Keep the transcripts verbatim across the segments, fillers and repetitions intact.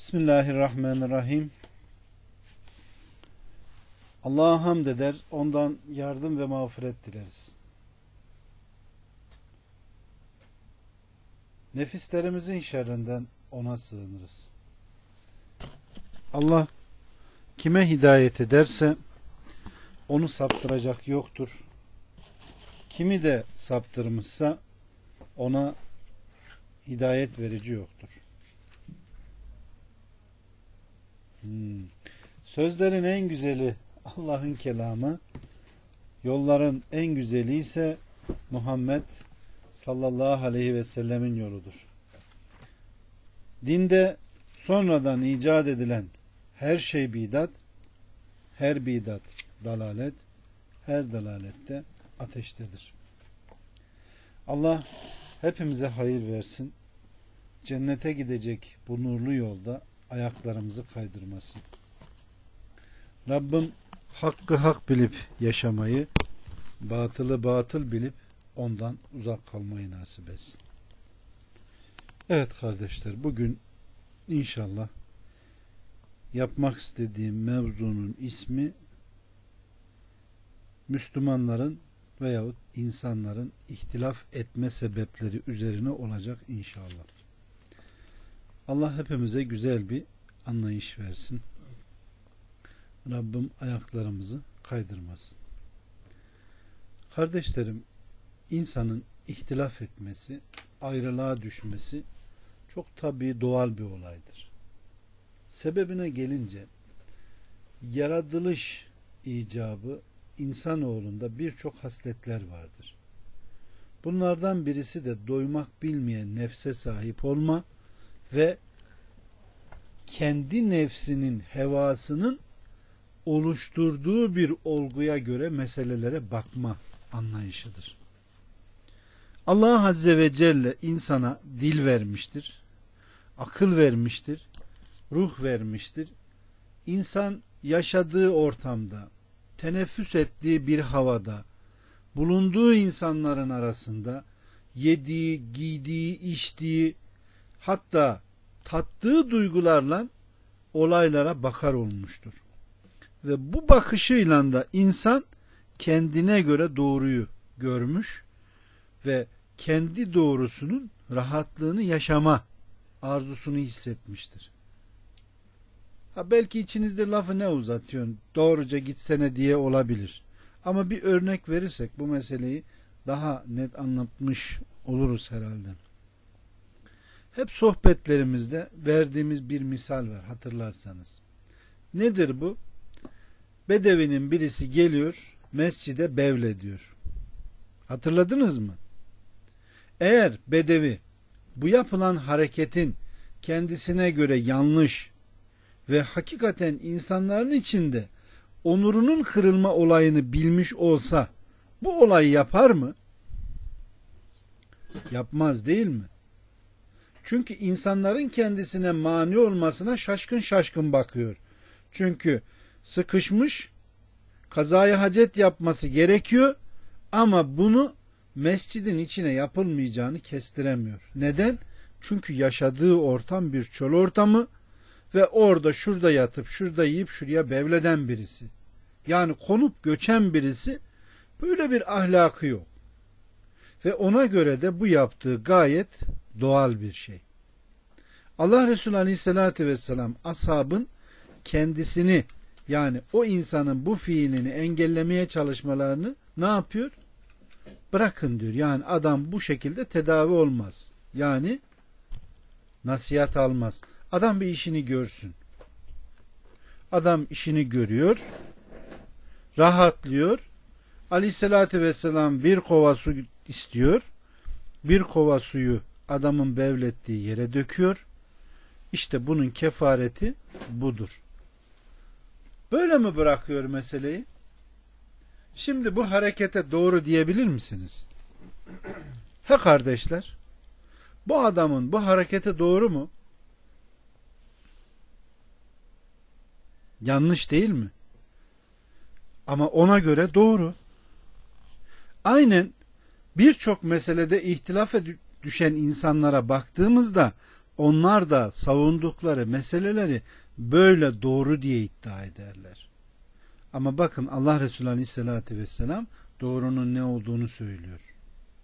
Bismillahirrahmanirrahim. Allah'a hamd eder, ondan yardım ve mağfiret dileriz. Nefislerimizin şerrinden ona sığınırız. Allah kime hidayet ederse onu saptıracak yoktur. Kimi de saptırmışsa ona hidayet verici yoktur. Hmm. Sözlerin en güzeli Allah'ın kelamı, yolların en güzeli ise Muhammed sallallahu aleyhi ve sellemin yoludur. Dinde sonradan icat edilen her şey bidat, her bidat dalalet, her dalalette ateştedir. Allah hepimize hayır versin. Cennete gidecek bu nurlu yolda ayaklarımızı kaydırmasın. Rabbim hakkı hak bilip yaşamayı, batılı batıl bilip ondan uzak kalmayı nasip etsin. Evet kardeşler, bugün inşallah yapmak istediğim mevzunun ismi Müslümanların veyahut insanların ihtilaf etme sebepleri üzerine olacak inşallah. Allah hepimize güzel bir anlayış versin. Rabbim ayaklarımızı kaydırmasın. Kardeşlerim, insanın ihtilaf etmesi, ayrılığa düşmesi çok tabii doğal bir olaydır. Sebebine gelince yaratılış icabı insanoğlunda birçok hasletler vardır. Bunlardan birisi de doymak bilmeyen nefse sahip olma ve kendi nefsinin hevasının oluşturduğu bir olguya göre meselelere bakma anlayışıdır. Allah Azze ve Celle insana dil vermiştir, akıl vermiştir, ruh vermiştir. İnsan yaşadığı ortamda, teneffüs ettiği bir havada, bulunduğu insanların arasında yediği, giydiği, içtiği, hatta tattığı duygularla olaylara bakar olmuştur. Ve bu bakışıyla da insan kendine göre doğruyu görmüş ve kendi doğrusunun rahatlığını yaşama arzusunu hissetmiştir. Ha belki içinizde lafı ne uzatıyorsun, doğruca gitsene diye olabilir. Ama bir örnek verirsek bu meseleyi daha net anlatmış oluruz herhalde. Hep sohbetlerimizde verdiğimiz bir misal var, hatırlarsanız. Nedir bu? Bedevinin birisi geliyor, mescide bevlediyor. Hatırladınız mı? Eğer bedevi bu yapılan hareketin kendisine göre yanlış ve hakikaten insanların içinde onurunun kırılma olayını bilmiş olsa bu olayı yapar mı? Yapmaz, değil mi? Çünkü insanların kendisine mani olmasına şaşkın şaşkın bakıyor. Çünkü sıkışmış, kazaya hacet yapması gerekiyor ama bunu mescidin içine yapılmayacağını kestiremiyor. Neden? Çünkü yaşadığı ortam bir çöl ortamı ve orada şurada yatıp şurada yiyip şuraya bevleden birisi. Yani konup göçen birisi, böyle bir ahlakı yok. Ve ona göre de bu yaptığı gayet doğal bir şey. Allah Resulü Aleyhisselatü Vesselam ashabın kendisini, yani o insanın bu fiilini engellemeye çalışmalarını ne yapıyor? Bırakın diyor. Yani adam bu şekilde tedavi olmaz. Yani nasihat almaz. Adam bir işini görsün. Adam işini görüyor, rahatlıyor. Aleyhissalatü vesselam bir kova su istiyor. Bir kova suyu adamın bevlettiği yere döküyor. İşte bunun kefareti budur. Böyle mi bırakıyor meseleyi? Şimdi bu harekete doğru diyebilir misiniz? He kardeşler, bu adamın bu harekete doğru mu? Yanlış değil mi? Ama ona göre doğru. Aynen birçok meselede ihtilafa düşen insanlara baktığımızda onlar da savundukları meseleleri böyle doğru diye iddia ederler. Ama bakın Allah Resulü Aleyhisselatü Vesselam doğrunun ne olduğunu söylüyor.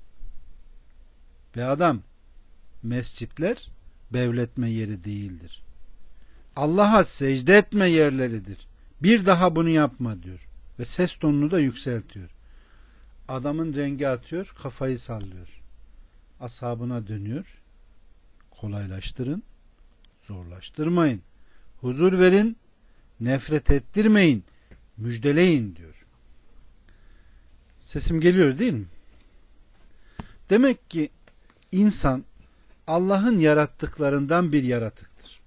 Ve adam, mescitler bevletme yeri değildir. Allah'a secde etme yerleridir. Bir daha bunu yapma diyor. Ve ses tonunu da yükseltiyor. Adamın rengi atıyor, kafayı sallıyor. Ashabına dönüyor. Kolaylaştırın, zorlaştırmayın. Huzur verin, nefret ettirmeyin, müjdeleyin diyor. Sesim geliyor değil mi? Demek ki insan Allah'ın yarattıklarından bir yaratıktır.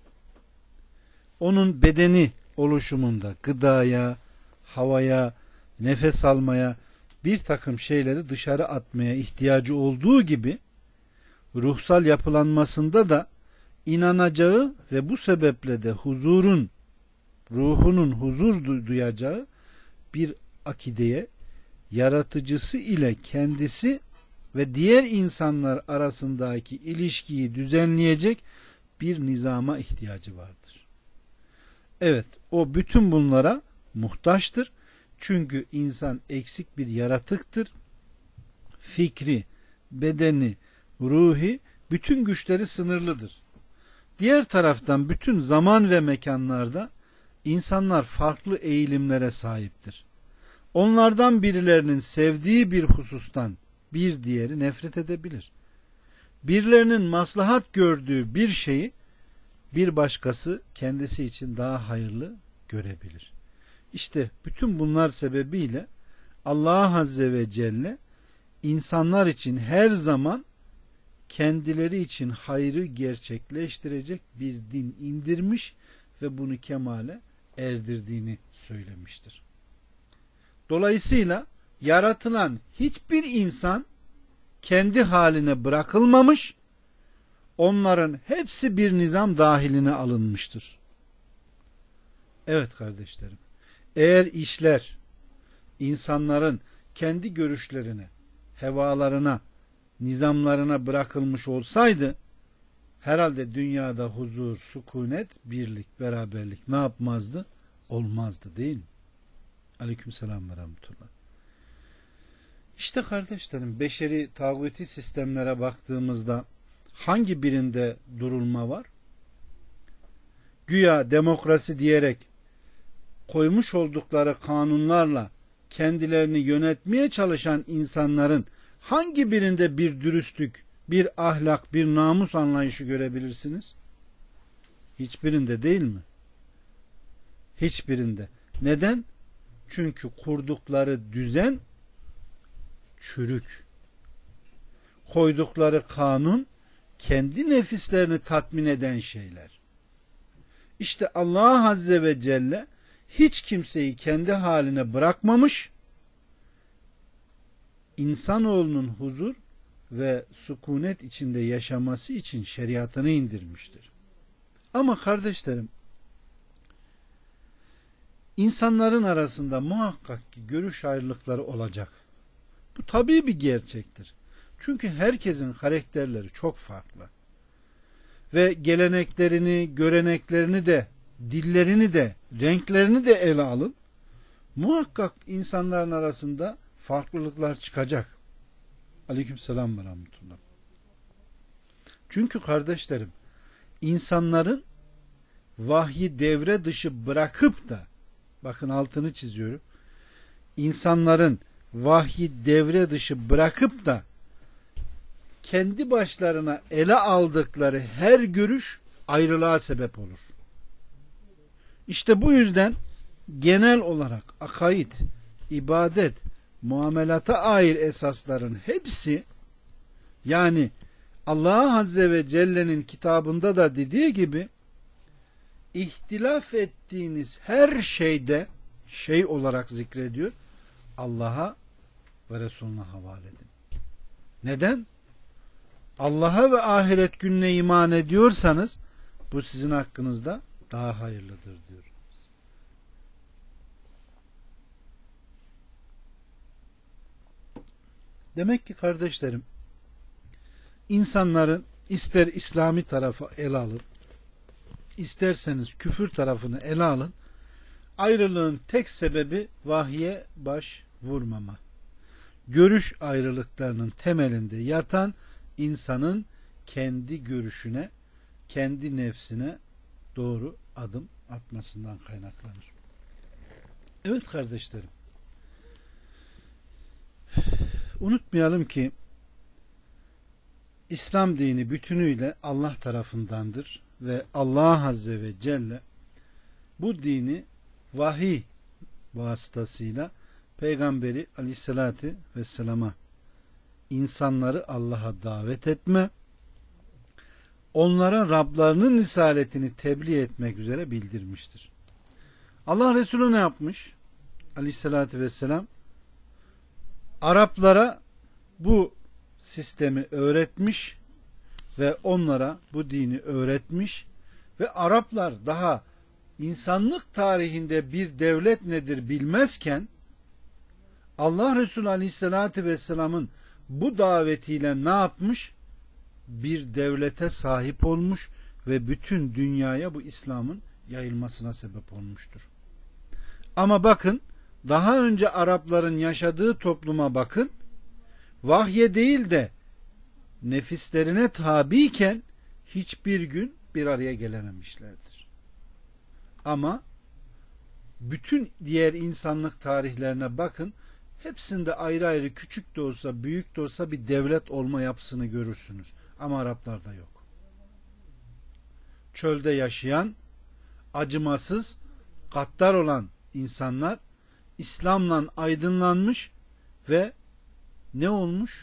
Onun bedeni oluşumunda gıdaya, havaya, nefes almaya, bir takım şeyleri dışarı atmaya ihtiyacı olduğu gibi ruhsal yapılanmasında da inanacağı ve bu sebeple de huzurun, ruhunun huzur duyacağı bir akideye, yaratıcısı ile kendisi ve diğer insanlar arasındaki ilişkiyi düzenleyecek bir nizama ihtiyacı vardır. Evet, o bütün bunlara muhtaçtır. Çünkü insan eksik bir yaratıktır. Fikri, bedeni, ruhi, bütün güçleri sınırlıdır. Diğer taraftan bütün zaman ve mekanlarda insanlar farklı eğilimlere sahiptir. Onlardan birilerinin sevdiği bir husustan bir diğeri nefret edebilir. Birilerinin maslahat gördüğü bir şeyi bir başkası kendisi için daha hayırlı görebilir. İşte bütün bunlar sebebiyle Allah Azze ve Celle insanlar için her zaman kendileri için hayrı gerçekleştirecek bir din indirmiş ve bunu kemale erdirdiğini söylemiştir. Dolayısıyla yaratılan hiçbir insan kendi haline bırakılmamış, onların hepsi bir nizam dahiline alınmıştır. Evet kardeşlerim, eğer işler insanların kendi görüşlerine, hevalarına, nizamlarına bırakılmış olsaydı, herhalde dünyada huzur, sükunet, birlik, beraberlik ne yapmazdı? Olmazdı değil mi? Aleykümselam ve rahmetullah. İşte kardeşlerim, beşeri tağuti sistemlere baktığımızda hangi birinde durulma var? Güya demokrasi diyerek koymuş oldukları kanunlarla kendilerini yönetmeye çalışan insanların hangi birinde bir dürüstlük, bir ahlak, bir namus anlayışı görebilirsiniz? Hiçbirinde değil mi? Hiçbirinde. Neden? Çünkü kurdukları düzen çürük. Koydukları kanun kendi nefislerini tatmin eden şeyler. İşte Allah Azze ve Celle hiç kimseyi kendi haline bırakmamış, insanoğlunun huzur ve sükunet içinde yaşaması için şeriatını indirmiştir. Ama kardeşlerim, insanların arasında muhakkak ki görüş ayrılıkları olacak. Bu tabii bir gerçektir. Çünkü herkesin karakterleri çok farklı. Ve geleneklerini, göreneklerini de, dillerini de, renklerini de ele alın. Muhakkak insanların arasında farklılıklar çıkacak. Aleykümselam ve rahmetullah. Çünkü kardeşlerim, insanların vahyi devre dışı bırakıp da, bakın altını çiziyorum, insanların vahyi devre dışı bırakıp da kendi başlarına ele aldıkları her görüş ayrılığa sebep olur. İşte bu yüzden genel olarak akaid, ibadet, muamelata ait esasların hepsi, yani Allah Azze ve Celle'nin kitabında da dediği gibi, ihtilaf ettiğiniz her şeyde şey olarak zikrediyor, Allah'a ve Resulüne havale edin. Neden? Allah'a ve ahiret gününe iman ediyorsanız bu sizin hakkınızda daha hayırlıdır diyor. Demek ki kardeşlerim, insanların ister İslami tarafı ele alın, isterseniz küfür tarafını ele alın. Ayrılığın tek sebebi vahye baş vurmama. Görüş ayrılıklarının temelinde yatan insanın kendi görüşüne, kendi nefsine doğru adım atmasından kaynaklanır. Evet kardeşlerim, unutmayalım ki İslam dini bütünüyle Allah tarafındandır ve Allah Azze ve Celle bu dini vahiy vasıtasıyla Peygamberi Aleyhisselatü Vesselam'a insanları Allah'a davet etme, onlara Rablarının risaletini tebliğ etmek üzere bildirmiştir. Allah Resulü ne yapmış? Aleyhisselatü Vesselam Araplara bu sistemi öğretmiş ve onlara bu dini öğretmiş ve Araplar daha insanlık tarihinde bir devlet nedir bilmezken Allah Resulü Aleyhisselatü Vesselam'ın bu davetiyle ne yapmış? Bir devlete sahip olmuş ve bütün dünyaya bu İslam'ın yayılmasına sebep olmuştur. Ama bakın, daha önce Arapların yaşadığı topluma bakın, vahye değil de nefislerine tabiyken hiçbir gün bir araya gelememişlerdir. Ama bütün diğer insanlık tarihlerine bakın, hepsinde ayrı ayrı, küçük de olsa büyük de olsa bir devlet olma yapısını görürsünüz. Ama Araplarda yok. Çölde yaşayan, acımasız, gaddar olan insanlar İslam'la aydınlanmış ve ne olmuş?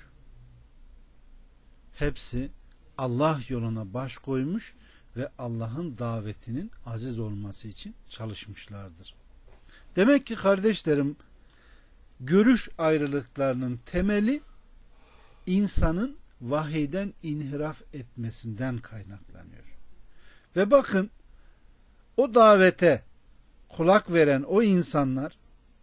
Hepsi Allah yoluna baş koymuş ve Allah'ın davetinin aziz olması için çalışmışlardır. Demek ki kardeşlerim, görüş ayrılıklarının temeli insanın vahiyden inhiraf etmesinden kaynaklanıyor. Ve bakın, o davete kulak veren o insanlar,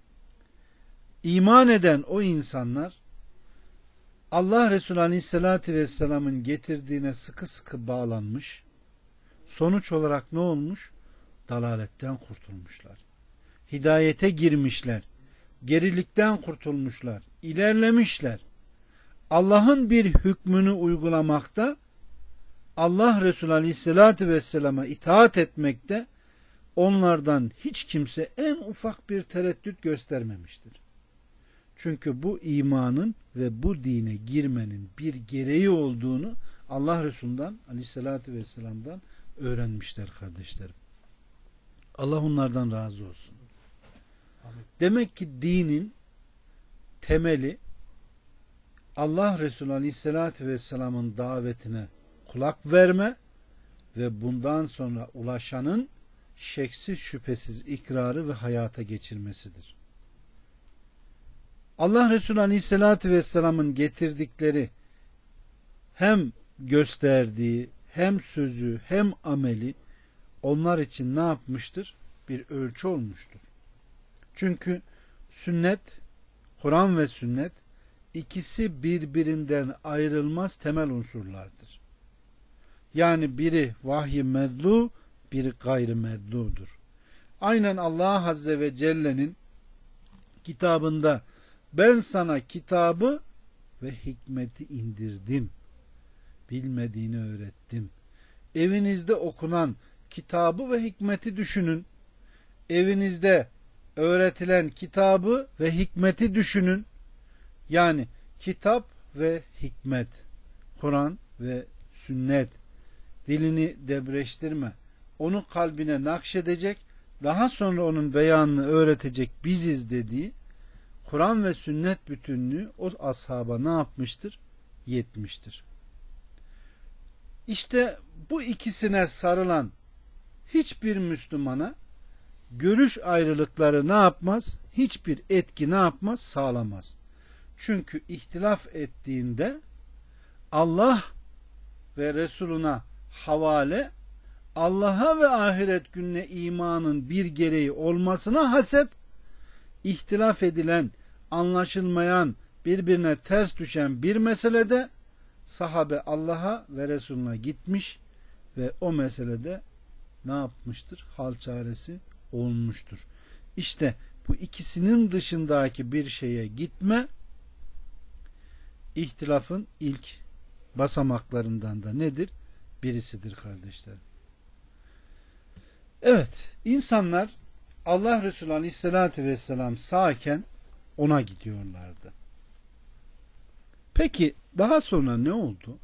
iman eden o insanlar Allah Resulü Aleyhisselatü Vesselam'ın getirdiğine sıkı sıkı bağlanmış. Sonuç olarak ne olmuş? Dalaletten kurtulmuşlar. Hidayete girmişler. Gerilikten kurtulmuşlar. İlerlemişler. Allah'ın bir hükmünü uygulamakta, Allah Resulü Aleyhisselatü Vesselam'a itaat etmekte onlardan hiç kimse en ufak bir tereddüt göstermemiştir. Çünkü bu imanın ve bu dine girmenin bir gereği olduğunu Allah Resulü'nden Aleyhisselatü Vesselam'dan öğrenmişler kardeşlerim. Allah onlardan razı olsun. Demek ki dinin temeli Allah Resulü Aleyhisselatü Vesselam'ın davetine kulak verme ve bundan sonra ulaşanın şeksiz şüphesiz ikrarı ve hayata geçirmesidir. Allah Resulü Aleyhisselatü Vesselam'ın getirdikleri hem gösterdiği hem sözü hem ameli onlar için ne yapmıştır? Bir ölçü olmuştur. Çünkü sünnet, Kur'an ve sünnet ikisi birbirinden ayrılmaz temel unsurlardır. Yani biri vahiy medlu, biri gayri medludur. Aynen Allah Azze ve Celle'nin kitabında ben sana kitabı ve hikmeti indirdim. Bilmediğini öğrettim. Evinizde okunan kitabı ve hikmeti düşünün. Evinizde öğretilen kitabı ve hikmeti düşünün. Yani kitap ve hikmet, Kur'an ve sünnet, dilini debreştirme, onu kalbine nakşedecek, daha sonra onun beyanını öğretecek biziz dediği Kur'an ve sünnet bütünlüğü o ashaba ne yapmıştır? Yetmiştir. İşte bu ikisine sarılan hiçbir Müslümana görüş ayrılıkları ne yapmaz? Hiçbir etki ne yapmaz? Sağlamaz. Çünkü ihtilaf ettiğinde Allah ve Resuluna havale, Allah'a ve ahiret gününe imanın bir gereği olmasına hasep, ihtilaf edilen, anlaşılmayan, birbirine ters düşen bir meselede sahabe Allah'a ve Resulüne gitmiş ve o meselede ne yapmıştır? Hal çaresi olmuştur. İşte bu ikisinin dışındaki bir şeye gitme ihtilafın ilk basamaklarından da nedir? Birisidir kardeşlerim. Evet, insanlar Allah Resulü Aleyhisselatü Vesselam sağken ona gidiyorlardı. Peki daha sonra ne oldu?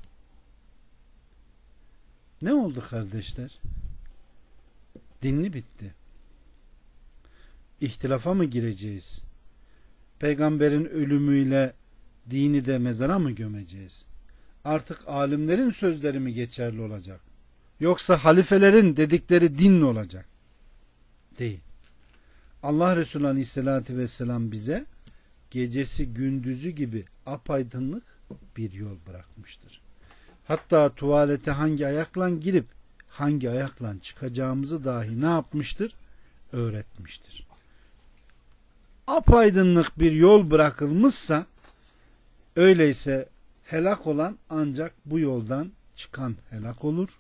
Ne oldu kardeşler? Dinli bitti. İhtilafa mı gireceğiz? Peygamberin ölümüyle dini de mezara mı gömeceğiz? Artık alimlerin sözleri mi geçerli olacak? Yoksa halifelerin dedikleri din mi olacak? Değil. Allah Resulü Aleyhisselatü Vesselam bize gecesi gündüzü gibi apaydınlık bir yol bırakmıştır. Hatta tuvalete hangi ayakla girip hangi ayakla çıkacağımızı dahi ne yapmıştır? Öğretmiştir. Apaydınlık bir yol bırakılmışsa, öyleyse helak olan ancak bu yoldan çıkan helak olur.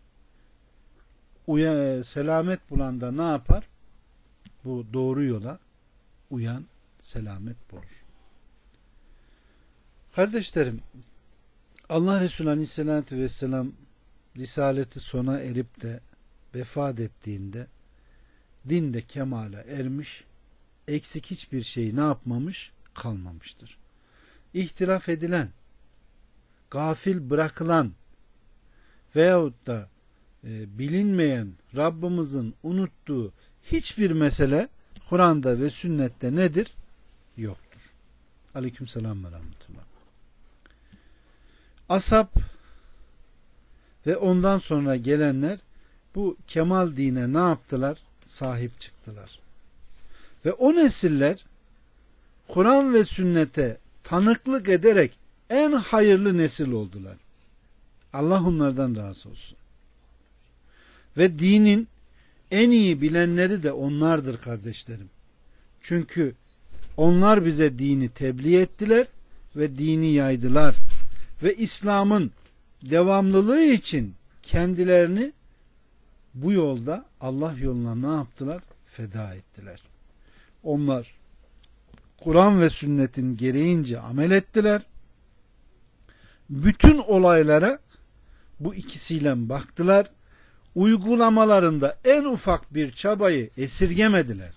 Uya, selamet bulan da ne yapar? Bu doğru yola uyan selamet bulur. Kardeşlerim, Allah Resulü Aleyhisselatü Vesselam risaleti sona erip de vefat ettiğinde din de kemale ermiş, eksik hiçbir şey ne yapmamış? Kalmamıştır. İhtilaf edilen, gafil bırakılan veyahut da e, bilinmeyen, Rabbimizin unuttuğu hiçbir mesele Kur'an'da ve sünnette nedir? Yoktur. Aleykümselam ve rahmetullah. Ashab ve ondan sonra gelenler bu kemal dine ne yaptılar? Sahip çıktılar. Ve o nesiller Kur'an ve sünnete tanıklık ederek en hayırlı nesil oldular. Allah onlardan razı olsun. Ve dinin en iyi bilenleri de onlardır kardeşlerim. Çünkü onlar bize dini tebliğ ettiler ve dini yaydılar. Ve İslam'ın devamlılığı için kendilerini bu yolda Allah yoluna ne yaptılar? Feda ettiler. Onlar Kur'an ve sünnetin gereğince amel ettiler. Bütün olaylara bu ikisiyle baktılar. Uygulamalarında en ufak bir çabayı esirgemediler.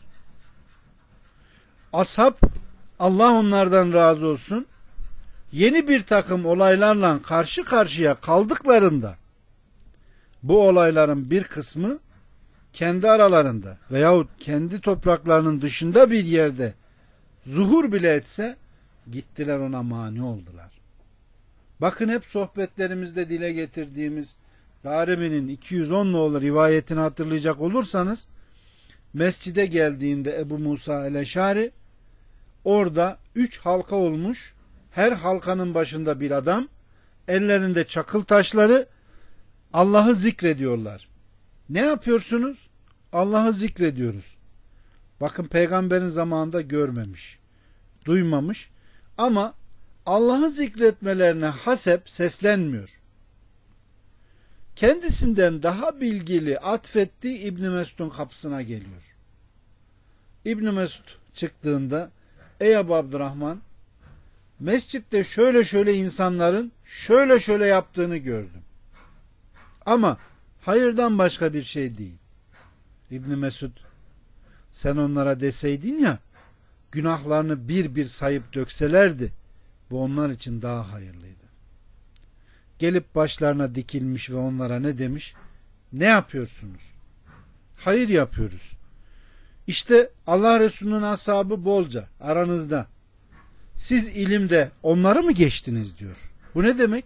Ashab, Allah onlardan razı olsun, yeni bir takım olaylarla karşı karşıya kaldıklarında bu olayların bir kısmı kendi aralarında veyahut kendi topraklarının dışında bir yerde zuhur bile etse gittiler ona mani oldular. Bakın hep sohbetlerimizde dile getirdiğimiz Darimi'nin iki yüz on nolu rivayetini hatırlayacak olursanız, mescide geldiğinde Ebu Musa el-Eşari orada üç halka olmuş, her halkanın başında bir adam, ellerinde çakıl taşları, Allah'ı zikrediyorlar. Ne yapıyorsunuz? Allah'ı zikrediyoruz. Bakın peygamberin zamanında görmemiş, duymamış ama Allah'ı zikretmelerine hasep seslenmiyor. Kendisinden daha bilgili atfettiği İbn Mesud'un kapısına geliyor. İbn Mesud çıktığında, ey Ebu Abdurrahman, mescitte şöyle şöyle insanların şöyle şöyle yaptığını gördüm. Ama hayırdan başka bir şey değil. İbn Mesud, sen onlara deseydin ya, günahlarını bir bir sayıp dökselerdi, bu onlar için daha hayırlıydı. Gelip başlarına dikilmiş ve onlara ne demiş? Ne yapıyorsunuz? Hayır yapıyoruz. İşte Allah Resulü'nün ashabı bolca aranızda. Siz ilimde onları mı geçtiniz diyor. Bu ne demek?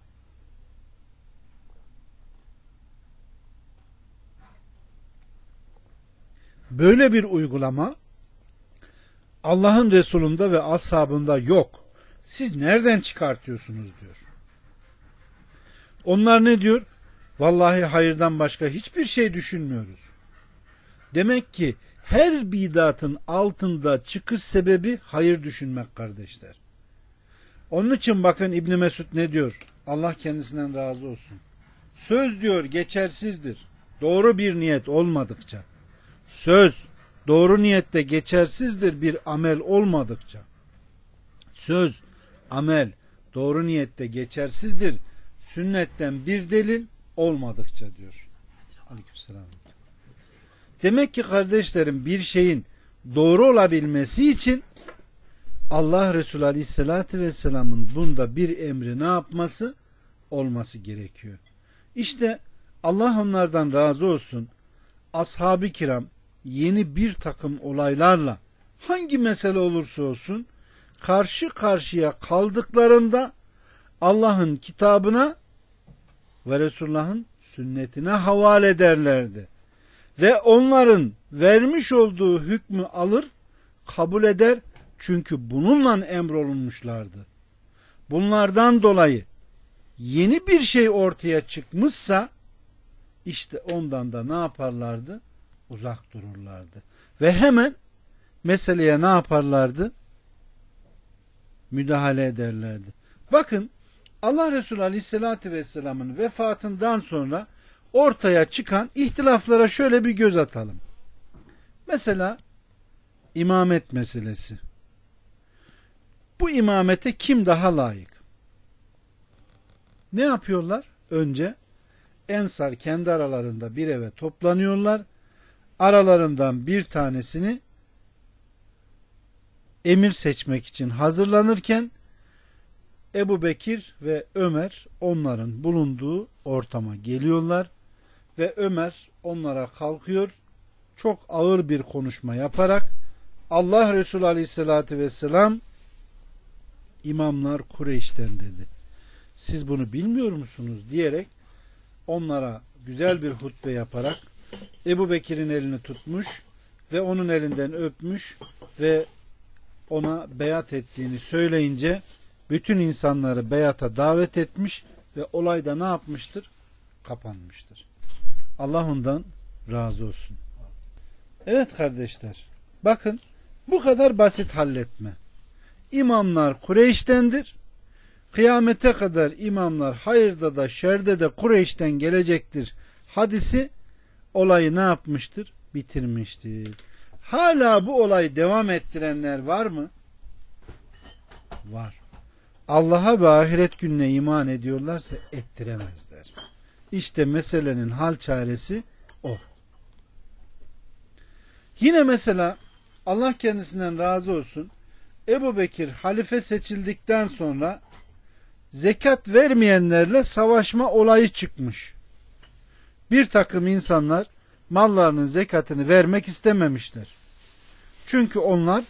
Böyle bir uygulama Allah'ın Resulü'nde ve ashabında yok. Siz nereden çıkartıyorsunuz diyor. Onlar ne diyor? Vallahi hayırdan başka hiçbir şey düşünmüyoruz. Demek ki her bidatın altında çıkış sebebi hayır düşünmek kardeşler. Onun için bakın İbn Mesud ne diyor? Allah kendisinden razı olsun. Söz diyor geçersizdir. Doğru bir niyet olmadıkça. Söz doğru niyette geçersizdir bir amel olmadıkça. Söz, amel doğru niyette geçersizdir. Sünnetten bir delil olmadıkça diyor. Aleykümselam. Demek ki kardeşlerim bir şeyin doğru olabilmesi için Allah Resulü Aleyhisselatü Vesselam'ın bunda bir emri ne yapması? Olması gerekiyor. İşte Allah onlardan razı olsun. Ashab-ı kiram yeni bir takım olaylarla hangi mesele olursa olsun karşı karşıya kaldıklarında Allah'ın kitabına ve Resulullah'ın sünnetine havale ederlerdi. Ve onların vermiş olduğu hükmü alır, kabul eder. Çünkü bununla emrolunmuşlardı. Bunlardan dolayı yeni bir şey ortaya çıkmışsa işte ondan da ne yaparlardı? Uzak dururlardı. Ve hemen meseleye ne yaparlardı? Müdahale ederlerdi. Bakın Allah Resulü Aleyhisselatü Vesselam'ın vefatından sonra ortaya çıkan ihtilaflara şöyle bir göz atalım. Mesela imamet meselesi. Bu imamete kim daha layık? Ne yapıyorlar? Önce Ensar kendi aralarında bir eve toplanıyorlar. Aralarından bir tanesini emir seçmek için hazırlanırken Ebu Bekir ve Ömer onların bulunduğu ortama geliyorlar ve Ömer onlara kalkıyor, çok ağır bir konuşma yaparak Allah Resulü Aleyhisselatü Vesselam imamlar Kureyş'ten dedi. Siz bunu bilmiyor musunuz diyerek onlara güzel bir hutbe yaparak Ebu Bekir'in elini tutmuş ve onun elinden öpmüş ve ona beyat ettiğini söyleyince bütün insanları beyata davet etmiş ve olay da ne yapmıştır? Kapanmıştır. Allah ondan razı olsun. Evet kardeşler, bakın bu kadar basit halletme. İmamlar Kureyş'tendir. Kıyamete kadar imamlar hayırda da şerde de Kureyş'ten gelecektir. Hadisi olayı ne yapmıştır? Bitirmiştir. Hala bu olayı devam ettirenler var mı? Var. Allah'a ve ahiret gününe iman ediyorlarsa ettiremezler. İşte meselenin hal çaresi o. Yine mesela Allah kendisinden razı olsun, Ebu Bekir halife seçildikten sonra zekat vermeyenlerle savaşma olayı çıkmış. Bir takım insanlar mallarının zekatını vermek istememişler. Çünkü onlar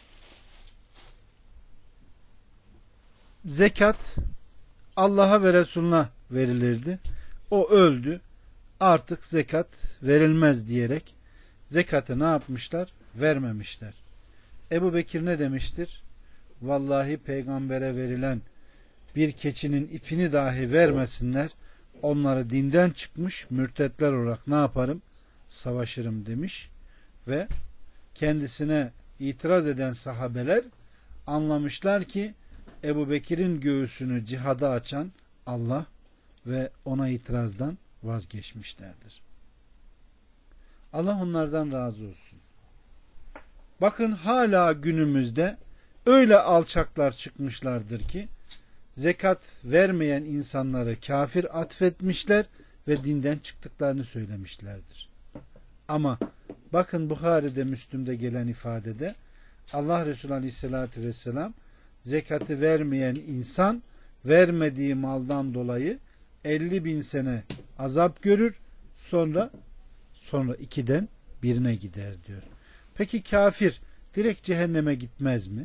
zekat Allah'a ve Resulüne verilirdi. O öldü. Artık zekat verilmez diyerek zekatı ne yapmışlar? Vermemişler. Ebu Bekir ne demiştir? Vallahi peygambere verilen bir keçinin ipini dahi vermesinler. Onları dinden çıkmış mürtetler olarak ne yaparım? Savaşırım demiş. Ve kendisine itiraz eden sahabeler anlamışlar ki Ebu Bekir'in göğsünü cihada açan Allah ve ona itirazdan vazgeçmişlerdir. Allah onlardan razı olsun. Bakın hala günümüzde öyle alçaklar çıkmışlardır ki zekat vermeyen insanları kafir atfetmişler ve dinden çıktıklarını söylemişlerdir. Ama bakın Buhari'de, Müslüm'de gelen ifadede Allah Resulü Aleyhisselatü Vesselam zekatı vermeyen insan vermediği maldan dolayı elli bin sene azap görür, sonra sonra ikiden birine gider diyor. Peki kafir direkt cehenneme gitmez mi?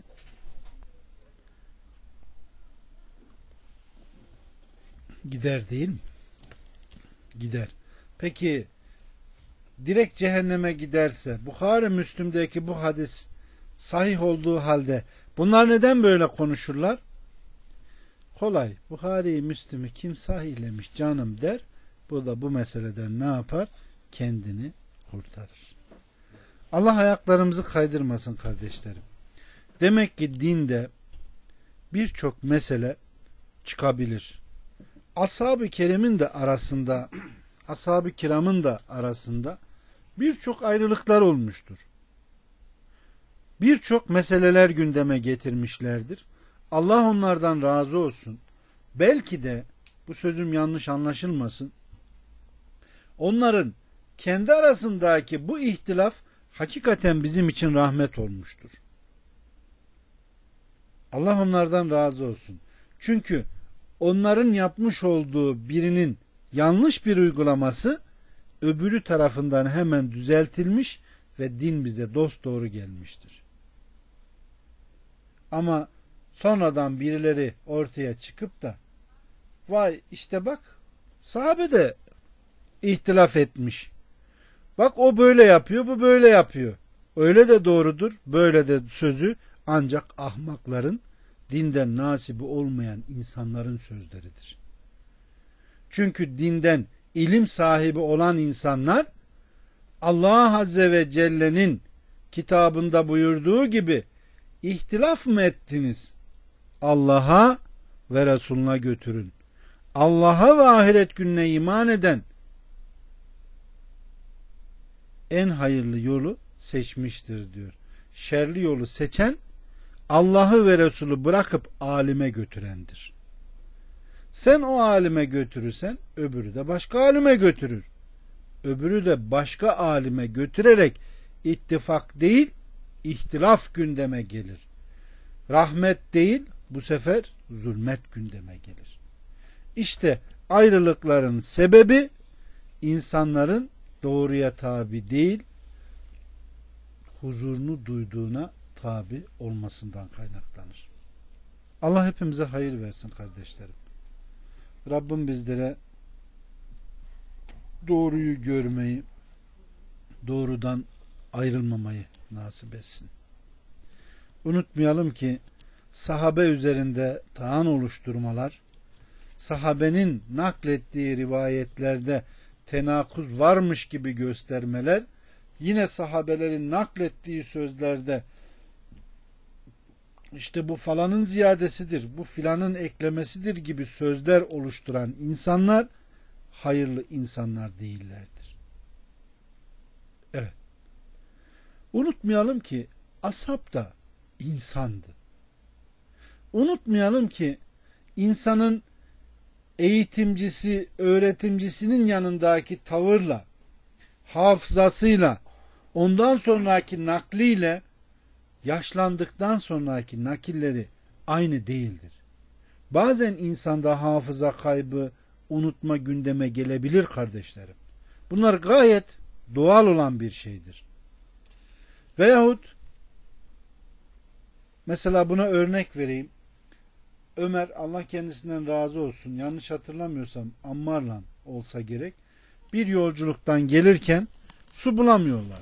Gider değil mi? Gider. Peki direkt cehenneme giderse Bukhari Müslüm'deki bu hadis sahih olduğu halde bunlar neden böyle konuşurlar? Kolay. Bukhari'yi Müslüm'ü kim sahihlemiş canım der. Bu da bu meseleden ne yapar? Kendini kurtarır. Allah ayaklarımızı kaydırmasın kardeşlerim. Demek ki dinde birçok mesele çıkabilir. ashab-ı kerimin de arasında, ashab-ı kiramın da arasında birçok ayrılıklar olmuştur. Birçok meseleler gündeme getirmişlerdir. Allah onlardan razı olsun. Belki de bu sözüm yanlış anlaşılmasın. Onların kendi arasındaki bu ihtilaf hakikaten bizim için rahmet olmuştur. Allah onlardan razı olsun. Çünkü onların yapmış olduğu birinin yanlış bir uygulaması öbürü tarafından hemen düzeltilmiş ve din bize dosdoğru gelmiştir. Ama sonradan birileri ortaya çıkıp da vay işte bak sahabe de ihtilaf etmiş. Bak o böyle yapıyor, bu böyle yapıyor. Öyle de doğrudur, böyle de sözü ancak ahmakların, dinden nasibi olmayan insanların sözleridir. Çünkü dinden ilim sahibi olan insanlar Allah Azze ve Celle'nin kitabında buyurduğu gibi ihtilaf mı ettiniz? Allah'a ve Resulüne götürün. Allah'a ve ahiret gününe iman eden en hayırlı yolu seçmiştir diyor. Şerli yolu seçen Allah'ı ve Resulü bırakıp alime götürendir. Sen o alime götürürsen öbürü de başka alime götürür. Öbürü de başka alime götürerek ittifak değil ihtilaf gündeme gelir. Rahmet değil bu sefer zulmet gündeme gelir. İşte ayrılıkların sebebi insanların doğruya tabi değil huzurunu duyduğuna tabi olmasından kaynaklanır. Allah hepimize hayır versin kardeşlerim. Rabbim bizlere doğruyu görmeyi, doğrudan ayrılmamayı nasip etsin. Unutmayalım ki sahabe üzerinde taan oluşturmalar, sahabenin naklettiği rivayetlerde tenakuz varmış gibi göstermeler, yine sahabelerin naklettiği sözlerde işte bu falanın ziyadesidir, bu filanın eklemesidir gibi sözler oluşturan insanlar hayırlı insanlar değillerdir. Evet. Unutmayalım ki ashab da insandı. Unutmayalım ki insanın eğitimcisi, öğretimcisinin yanındaki tavırla, hafızasıyla, ondan sonraki nakliyle yaşlandıktan sonraki nakilleri aynı değildir. Bazen insanda hafıza kaybı, unutma gündeme gelebilir kardeşlerim. Bunlar gayet doğal olan bir şeydir. Veyahut mesela buna örnek vereyim. Ömer Allah kendisinden razı olsun, yanlış hatırlamıyorsam Ammar'la olsa gerek, bir yolculuktan gelirken su bulamıyorlar.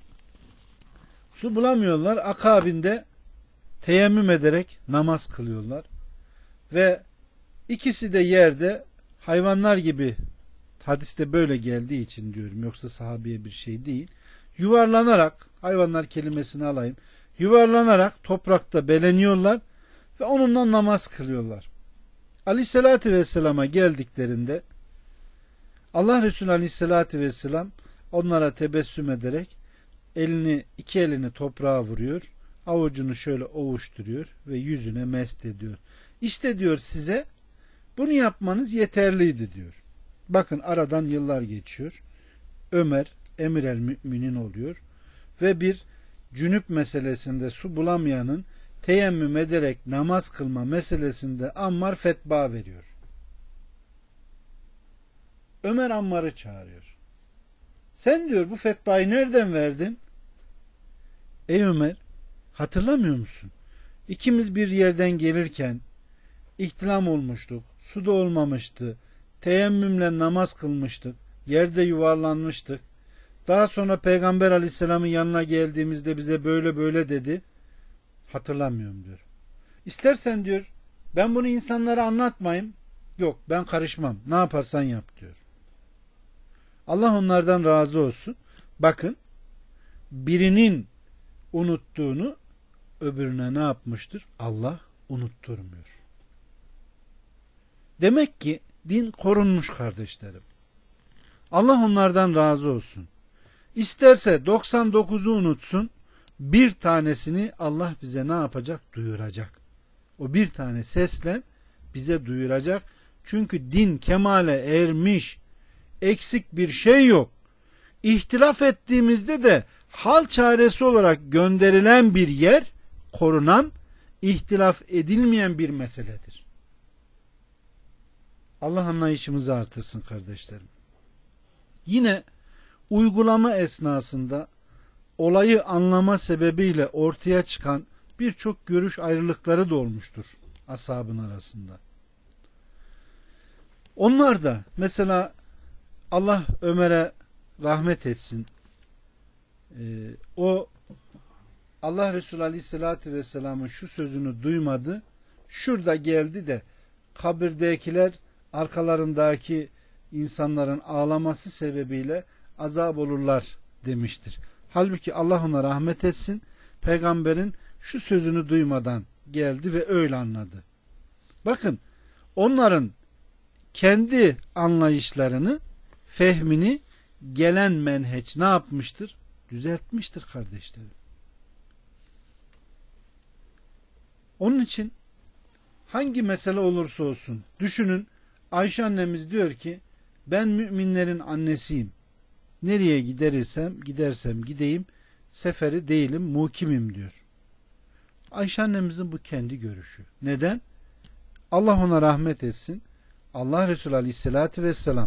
Su bulamıyorlar. Akabinde teyemmüm ederek namaz kılıyorlar. Ve ikisi de yerde hayvanlar gibi, hadiste böyle geldiği için diyorum, yoksa sahabeye bir şey değil, yuvarlanarak, hayvanlar kelimesini alayım, yuvarlanarak toprakta beleniyorlar ve onunla namaz kılıyorlar. Aleyhissalatü vesselama geldiklerinde Allah Resulü Aleyhissalatü vesselam onlara tebessüm ederek elini, iki elini toprağa vuruyor, avucunu şöyle ovuşturuyor ve yüzüne mest ediyor. İşte diyor size bunu yapmanız yeterliydi diyor. Bakın aradan yıllar geçiyor. Ömer emir el müminin oluyor ve bir cünüp meselesinde su bulamayanın teyemmüm ederek namaz kılma meselesinde Ammar fetva veriyor. Ömer Ammar'ı çağırıyor. Sen diyor bu fetvayı nereden verdin? Ey Ömer, hatırlamıyor musun? İkimiz bir yerden gelirken ihtilam olmuştuk, su da olmamıştı, teyemmümle namaz kılmıştık, yerde yuvarlanmıştık. Daha sonra Peygamber Aleyhisselam'ın yanına geldiğimizde bize böyle böyle dedi. Hatırlamıyorum diyor. İstersen diyor ben bunu insanlara anlatmayayım. Yok, ben karışmam. Ne yaparsan yap diyor. Allah onlardan razı olsun. Bakın, birinin unuttuğunu öbürüne ne yapmıştır? Allah unutturmuyor. Demek ki din korunmuş kardeşlerim. Allah onlardan razı olsun. İsterse doksan dokuzu unutsun, bir tanesini Allah bize ne yapacak? Duyuracak. O bir tane sesle bize duyuracak. Çünkü din kemale ermiş, eksik bir şey yok. İhtilaf ettiğimizde de hal çaresi olarak gönderilen bir yer, korunan, ihtilaf edilmeyen bir meseledir. Allah anlayışımızı artırsın kardeşlerim. Yine uygulama esnasında olayı anlama sebebiyle ortaya çıkan birçok görüş ayrılıkları da olmuştur ashabın arasında. Onlar da mesela Allah Ömer'e rahmet etsin. Ee, o Allah Resulü Aleyhisselatü Vesselam'ın şu sözünü duymadı. Şurada geldi de kabirdekiler arkalarındaki insanların ağlaması sebebiyle azap olurlar demiştir. Halbuki Allah ona rahmet etsin. Peygamberin şu sözünü duymadan geldi ve öyle anladı. Bakın, onların kendi anlayışlarını, fehmini gelen menheç ne yapmıştır? Düzeltmiştir kardeşlerim. Onun için hangi mesele olursa olsun düşünün, Ayşe annemiz diyor ki ben müminlerin annesiyim. Nereye gidersem gidersem gideyim seferi değilim, mukimim diyor. Ayşe annemizin bu kendi görüşü. Neden? Allah ona rahmet etsin. Allah Resulü Aleyhisselatü Vesselam.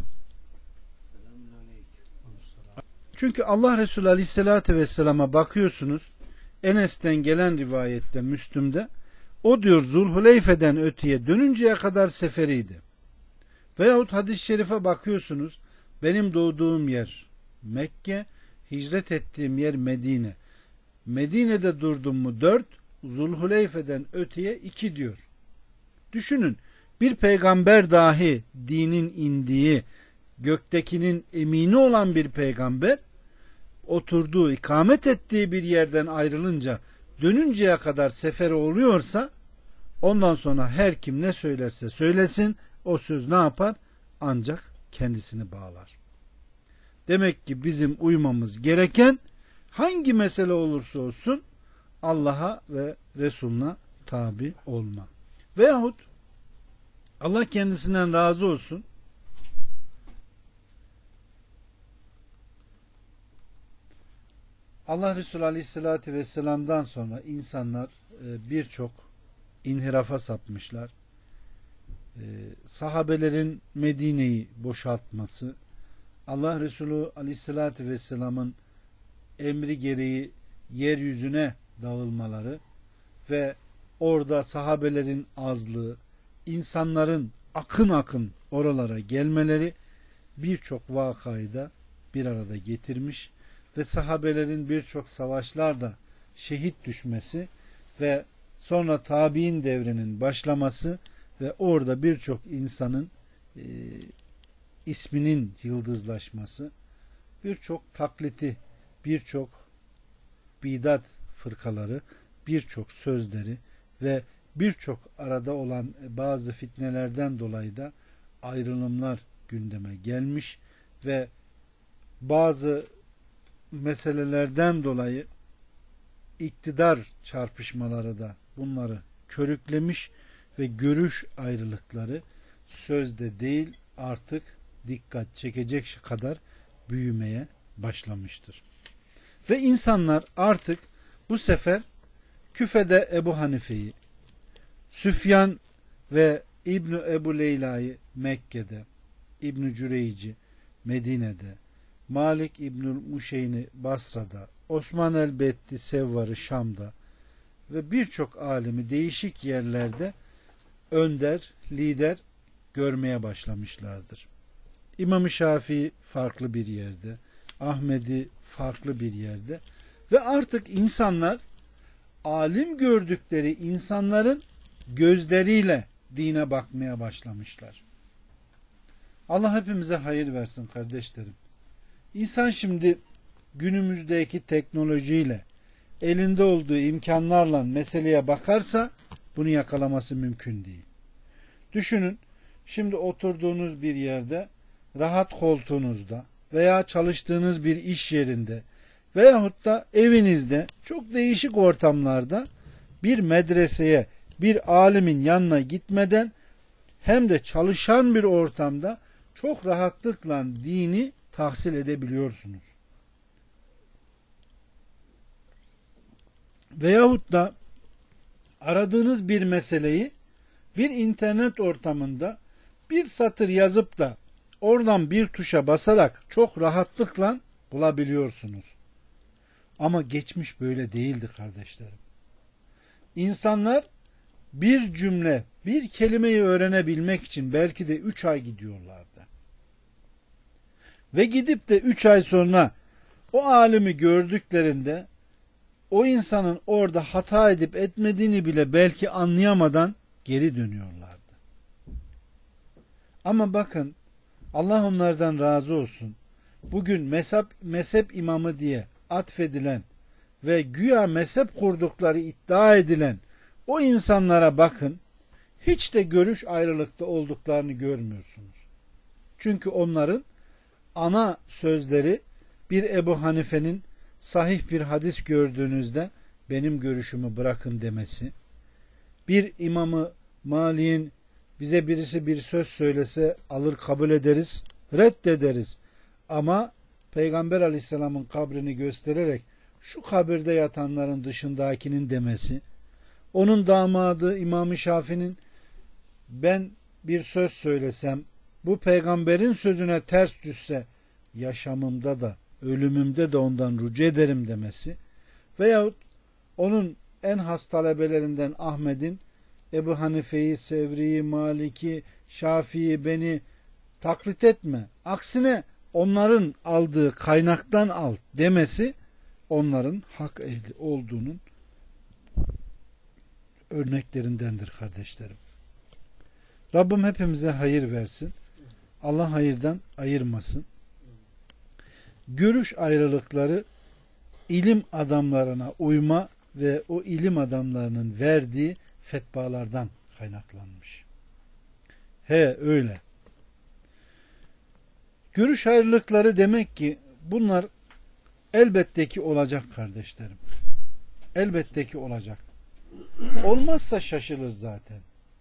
Çünkü Allah Resulü Aleyhisselatü Vesselam'a bakıyorsunuz, Enes'ten gelen rivayette, Müslüm'de, o diyor Zulhuleyfe'den öteye dönünceye kadar seferiydi. Veyahut hadis-i şerife bakıyorsunuz, benim doğduğum yer Mekke, hicret ettiğim yer Medine. Medine'de durdum mu dört, Zulhuleyfe'den öteye iki diyor. Düşünün, bir peygamber dahi dinin indiği, göktekinin emini olan bir peygamber, oturduğu, ikamet ettiği bir yerden ayrılınca dönünceye kadar seferi oluyorsa, ondan sonra her kim ne söylerse söylesin, o söz ne yapar? Ancak kendisini bağlar. Demek ki bizim uymamız gereken, hangi mesele olursa olsun Allah'a ve Resulüne tabi olma. Veyahut Allah kendisinden razı olsun, Allah Resulü Aleyhisselatü Vesselam'dan sonra insanlar birçok inhirafa sapmışlar. Sahabelerin Medine'yi boşaltması, Allah Resulü Aleyhisselatü Vesselam'ın emri gereği yeryüzüne dağılmaları ve orada sahabelerin azlığı, insanların akın akın oralara gelmeleri birçok vakayı da bir arada getirmiş ve sahabelerin birçok savaşlarda şehit düşmesi ve sonra tabiin devrinin başlaması ve orada birçok insanın e, isminin yıldızlaşması, birçok taklidi, birçok bidat fırkaları, birçok sözleri ve birçok arada olan bazı fitnelerden dolayı da ayrılımlar gündeme gelmiş ve bazı meselelerden dolayı iktidar çarpışmaları da bunları körüklemiş ve görüş ayrılıkları sözde değil artık dikkat çekecek kadar büyümeye başlamıştır. Ve insanlar artık bu sefer Küfe'de Ebu Hanife'yi, Süfyan ve İbn Ebu Leyla'yı Mekke'de, İbn Cüreyci Medine'de, Malik İbnül Muşeyn'i Basra'da, Osman el-Betti Sevvar'ı Şam'da ve birçok alimi değişik yerlerde önder, lider görmeye başlamışlardır. İmam-ı Şafii farklı bir yerde, Ahmedi farklı bir yerde ve artık insanlar alim gördükleri insanların gözleriyle dine bakmaya başlamışlar. Allah hepimize hayır versin kardeşlerim. İnsan şimdi günümüzdeki teknolojiyle, elinde olduğu imkanlarla meseleye bakarsa bunu yakalaması mümkün değil. Düşünün, Şimdi oturduğunuz bir yerde, rahat koltuğunuzda veya çalıştığınız bir iş yerinde veyahut da evinizde çok değişik ortamlarda bir medreseye, bir alimin yanına gitmeden hem de çalışan bir ortamda çok rahatlıkla dini tahsil edebiliyorsunuz. Veyahut da aradığınız bir meseleyi bir internet ortamında bir satır yazıp da oradan bir tuşa basarak çok rahatlıkla bulabiliyorsunuz. Ama geçmiş böyle değildi kardeşlerim. İnsanlar bir cümle, bir kelimeyi öğrenebilmek için belki de üç ay gidiyorlardı. Ve gidip de üç ay sonra o alimi gördüklerinde o insanın orada hata edip etmediğini bile belki anlayamadan geri dönüyorlardı. Ama bakın, Allah onlardan razı olsun. Bugün mezhep, mezhep imamı diye atfedilen ve güya mezhep kurdukları iddia edilen o insanlara bakın, hiç de görüş ayrılıkta olduklarını görmüyorsunuz. Çünkü onların ana sözleri bir Ebu Hanife'nin sahih bir hadis gördüğünüzde benim görüşümü bırakın demesi, bir İmam-ı Malik'in bize birisi bir söz söylese alır kabul ederiz, reddederiz. Ama Peygamber Aleyhisselam'ın kabrini göstererek şu kabirde yatanların dışındakinin demesi, onun damadı İmam-ı Şafii'nin ben bir söz söylesem bu peygamberin sözüne ters düşse yaşamımda da ölümümde de ondan rücu ederim demesi veyahut onun en has talebelerinden Ahmet'in Ebu Hanife'yi, Sevri'yi, Malik'i, Şafii'yi beni taklit etme. Aksine onların aldığı kaynaktan al demesi onların hak ehli olduğunun örneklerindendir kardeşlerim. Rabbim hepimize hayır versin. Allah hayırdan ayırmasın. Görüş ayrılıkları ilim adamlarına uyma ve o ilim adamlarının verdiği fetvalardan kaynaklanmış. He öyle. Görüş ayrılıkları demek ki bunlar elbette ki olacak kardeşlerim. Elbette ki olacak. Olmazsa şaşılır zaten.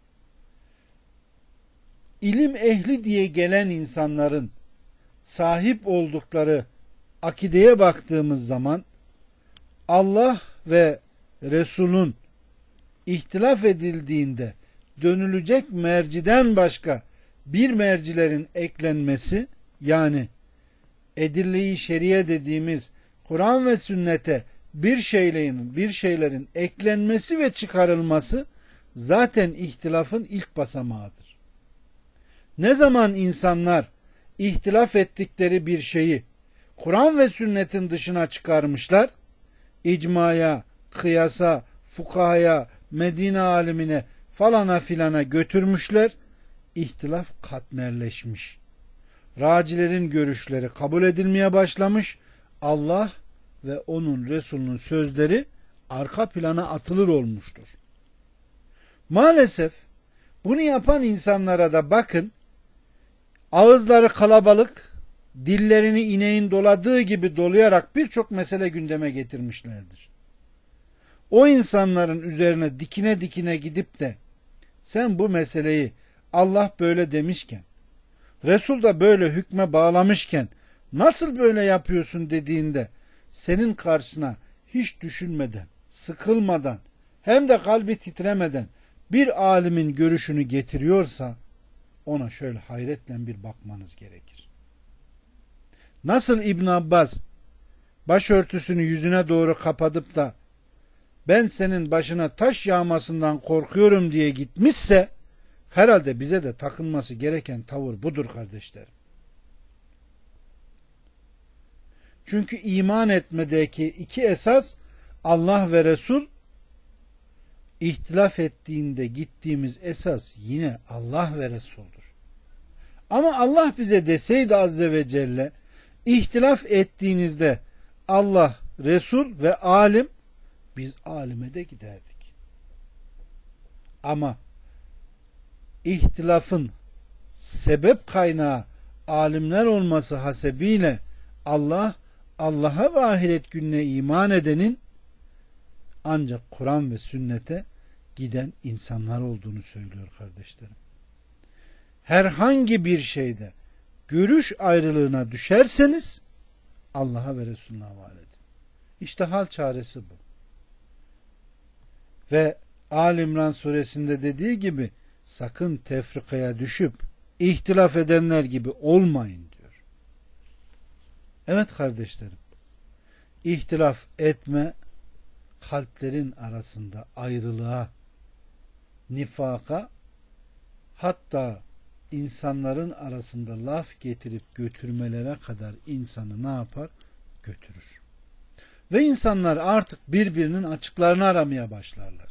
İlim ehli diye gelen insanların sahip oldukları akideye baktığımız zaman Allah ve Resul'ün ihtilaf edildiğinde dönülecek merciden başka bir mercilerin eklenmesi, yani edille-i şeriye dediğimiz Kur'an ve sünnete bir şeylerin bir şeylerin eklenmesi ve çıkarılması zaten ihtilafın ilk basamağıdır. Ne zaman insanlar ihtilaf ettikleri bir şeyi Kur'an ve sünnetin dışına çıkarmışlar, icmaya, kıyasa, fukahaya, Medine alimine falana filana götürmüşler, ihtilaf katmerleşmiş. Racilerin görüşleri kabul edilmeye başlamış, Allah ve onun Resulünün sözleri arka plana atılır olmuştur. Maalesef bunu yapan insanlara da bakın, ağızları kalabalık, dillerini ineğin doladığı gibi dolayarak birçok mesele gündeme getirmişlerdir. O insanların üzerine dikine dikine gidip de sen bu meseleyi Allah böyle demişken, Resul da böyle hükme bağlamışken nasıl böyle yapıyorsun dediğinde senin karşısına hiç düşünmeden, sıkılmadan hem de kalbi titremeden bir alimin görüşünü getiriyorsa ona şöyle hayretle bir bakmanız gerekir. Nasıl İbn Abbas başörtüsünü yüzüne doğru kapatıp da ben senin başına taş yağmasından korkuyorum diye gitmişse herhalde bize de takınması gereken tavır budur kardeşlerim. Çünkü iman etmedeki iki esas Allah ve Resul, ihtilaf ettiğinde gittiğimiz esas yine Allah ve Resul'dur. Ama Allah bize deseydi azze ve celle ihtilaf ettiğinizde Allah, Resul ve alim, biz alime de giderdik. Ama ihtilafın sebep kaynağı alimler olması hasebiyle Allah, Allah'a ve ahiret gününe iman edenin ancak Kur'an ve sünnete giden insanlar olduğunu söylüyor kardeşlerim. Herhangi bir şeyde görüş ayrılığına düşerseniz Allah'a ve Resulüne havale edin. İşte hal çaresi bu. Ve Ali İmran suresinde dediği gibi sakın tefrikaya düşüp ihtilaf edenler gibi olmayın diyor. Evet kardeşlerim, ihtilaf etme kalplerin arasında ayrılığa, nifaka, hatta insanların arasında laf getirip götürmelere kadar insanı ne yapar? Götürür. Ve insanlar artık birbirinin açıklarını aramaya başlarlar.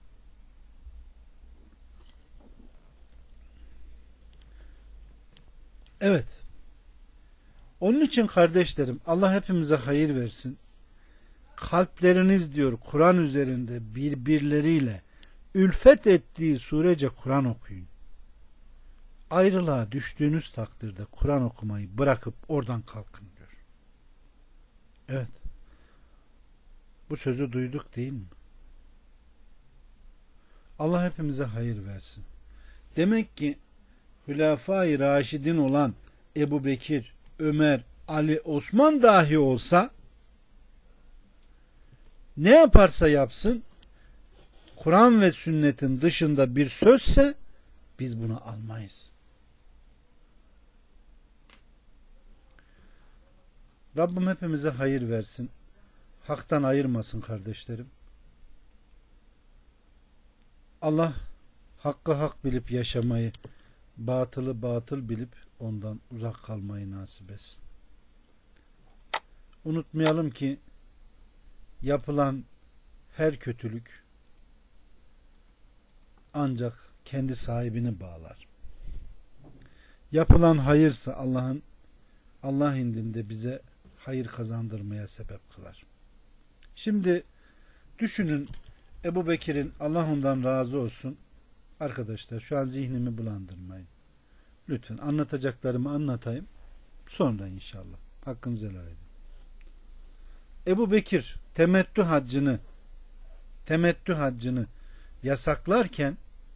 Evet. Onun için kardeşlerim, Allah hepimize hayır versin. Kalpleriniz diyor Kur'an üzerinde birbirleriyle ülfet ettiği sürece Kur'an okuyun. Ayrılığa düştüğünüz takdirde Kur'an okumayı bırakıp oradan kalkın diyor. Evet. Bu sözü duyduk değil mi? Allah hepimize hayır versin. Demek ki Hülefai Raşidin olan Ebu Bekir, Ömer, Ali, Osman dahi olsa ne yaparsa yapsın Kur'an ve sünnetin dışında bir sözse biz bunu almayız. Rabbim hepimize hayır versin. Haktan ayırmasın kardeşlerim. Allah hakkı hak bilip yaşamayı, batılı batıl bilip ondan uzak kalmayı nasip etsin. Unutmayalım ki yapılan her kötülük ancak kendi sahibini bağlar. Yapılan hayırsa Allah'ın Allah indinde bize hayır kazandırmaya sebep kılar. Şimdi düşünün, Ebu Bekir'in, Allah ondan razı olsun. Arkadaşlar şu an zihnimi bulandırmayın. Lütfen anlatacaklarımı anlatayım. Sonra inşallah. Hakkınızı helal edin. Ebu Bekir temettü haccını temettü haccını yasaklarken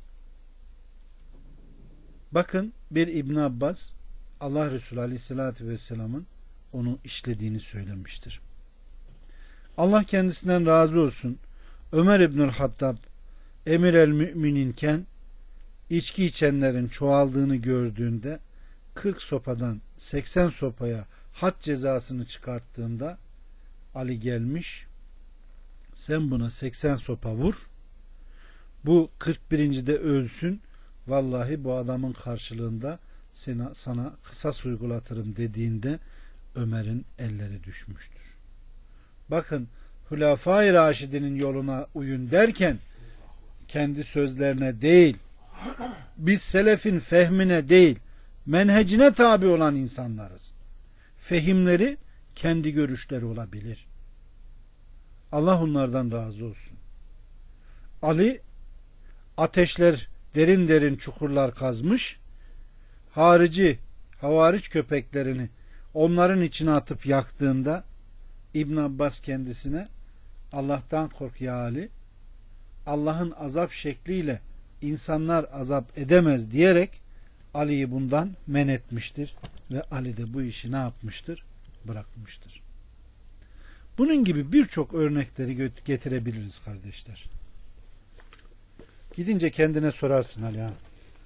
bakın bir İbn Abbas Allah Resulü Aleyhisselatü Vesselam'ın onu işlediğini söylemiştir. Allah kendisinden razı olsun. Ömer İbnül Hattab Emir el Mümininken içki içenlerin çoğaldığını gördüğünde kırk sopadan seksen sopaya had cezasını çıkarttığında Ali gelmiş, sen buna seksen sopa vur, bu kırk birincide ölsün, vallahi bu adamın karşılığında sana, sana kısas uygulatırım dediğinde Ömer'in elleri düşmüştür. Bakın, Hülefai Raşidinin yoluna uyun derken kendi sözlerine değil, biz selefin fehmine değil, menhecine tabi olan insanlarız. Fehimleri kendi görüşleri olabilir. Allah onlardan razı olsun. Ali ateşler, derin derin çukurlar kazmış, harici, havariç köpeklerini onların içine atıp yaktığında İbn Abbas kendisine Allah'tan kork ya Ali, Allah'ın azap şekliyle insanlar azap edemez diyerek Ali'yi bundan men etmiştir ve Ali de bu işi ne yapmıştır? Bırakmıştır. Bunun gibi birçok örnekleri getirebiliriz kardeşler. Gidince kendine sorarsın Ali ha.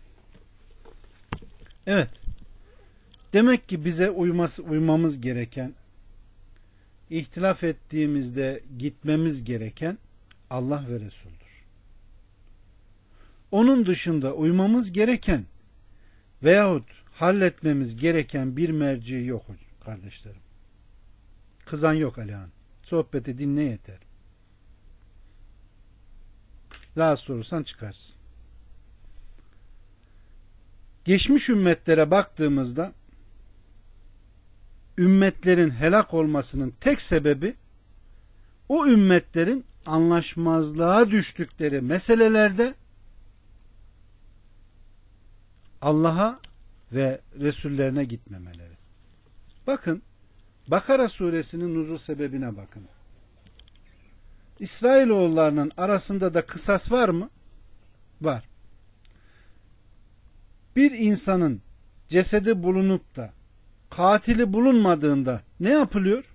Evet. Demek ki bize uyması, uymamız gereken, ihtilaf ettiğimizde gitmemiz gereken Allah ve Resul'dür. Onun dışında uymamız gereken veyahut halletmemiz gereken bir merci yok kardeşlerim. Kızan yok Alihan. Sohbeti dinle yeter. Rahatsız olursan çıkarsın. Geçmiş ümmetlere baktığımızda ümmetlerin helak olmasının tek sebebi o ümmetlerin anlaşmazlığa düştükleri meselelerde Allah'a ve Resullerine gitmemeleri. Bakın, Bakara suresinin nuzul sebebine bakın. İsrailoğullarının arasında da kısas var mı? Var. Bir insanın cesedi bulunup da katili bulunmadığında ne yapılıyor?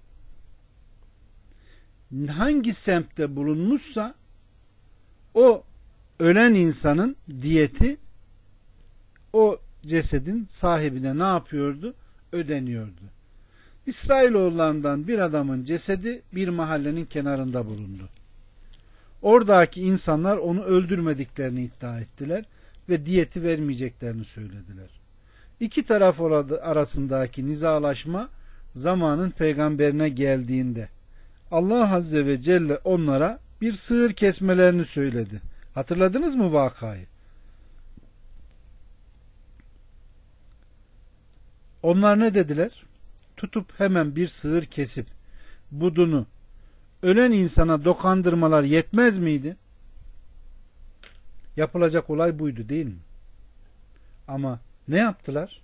Hangi semtte bulunmuşsa o ölen insanın diyeti o cesedin sahibine ne yapıyordu? Ödeniyordu. İsrailoğullarından bir adamın cesedi bir mahallenin kenarında bulundu. Oradaki insanlar onu öldürmediklerini iddia ettiler ve diyeti vermeyeceklerini söylediler. İki taraf arasındaki nizalaşma zamanın peygamberine geldiğinde Allah Azze ve Celle onlara bir sığır kesmelerini söyledi. Hatırladınız mı vakayı? Onlar ne dediler? Tutup hemen bir sığır kesip budunu ölen insana dokandırmalar yetmez miydi? Yapılacak olay buydu değil mi? Ama ne yaptılar?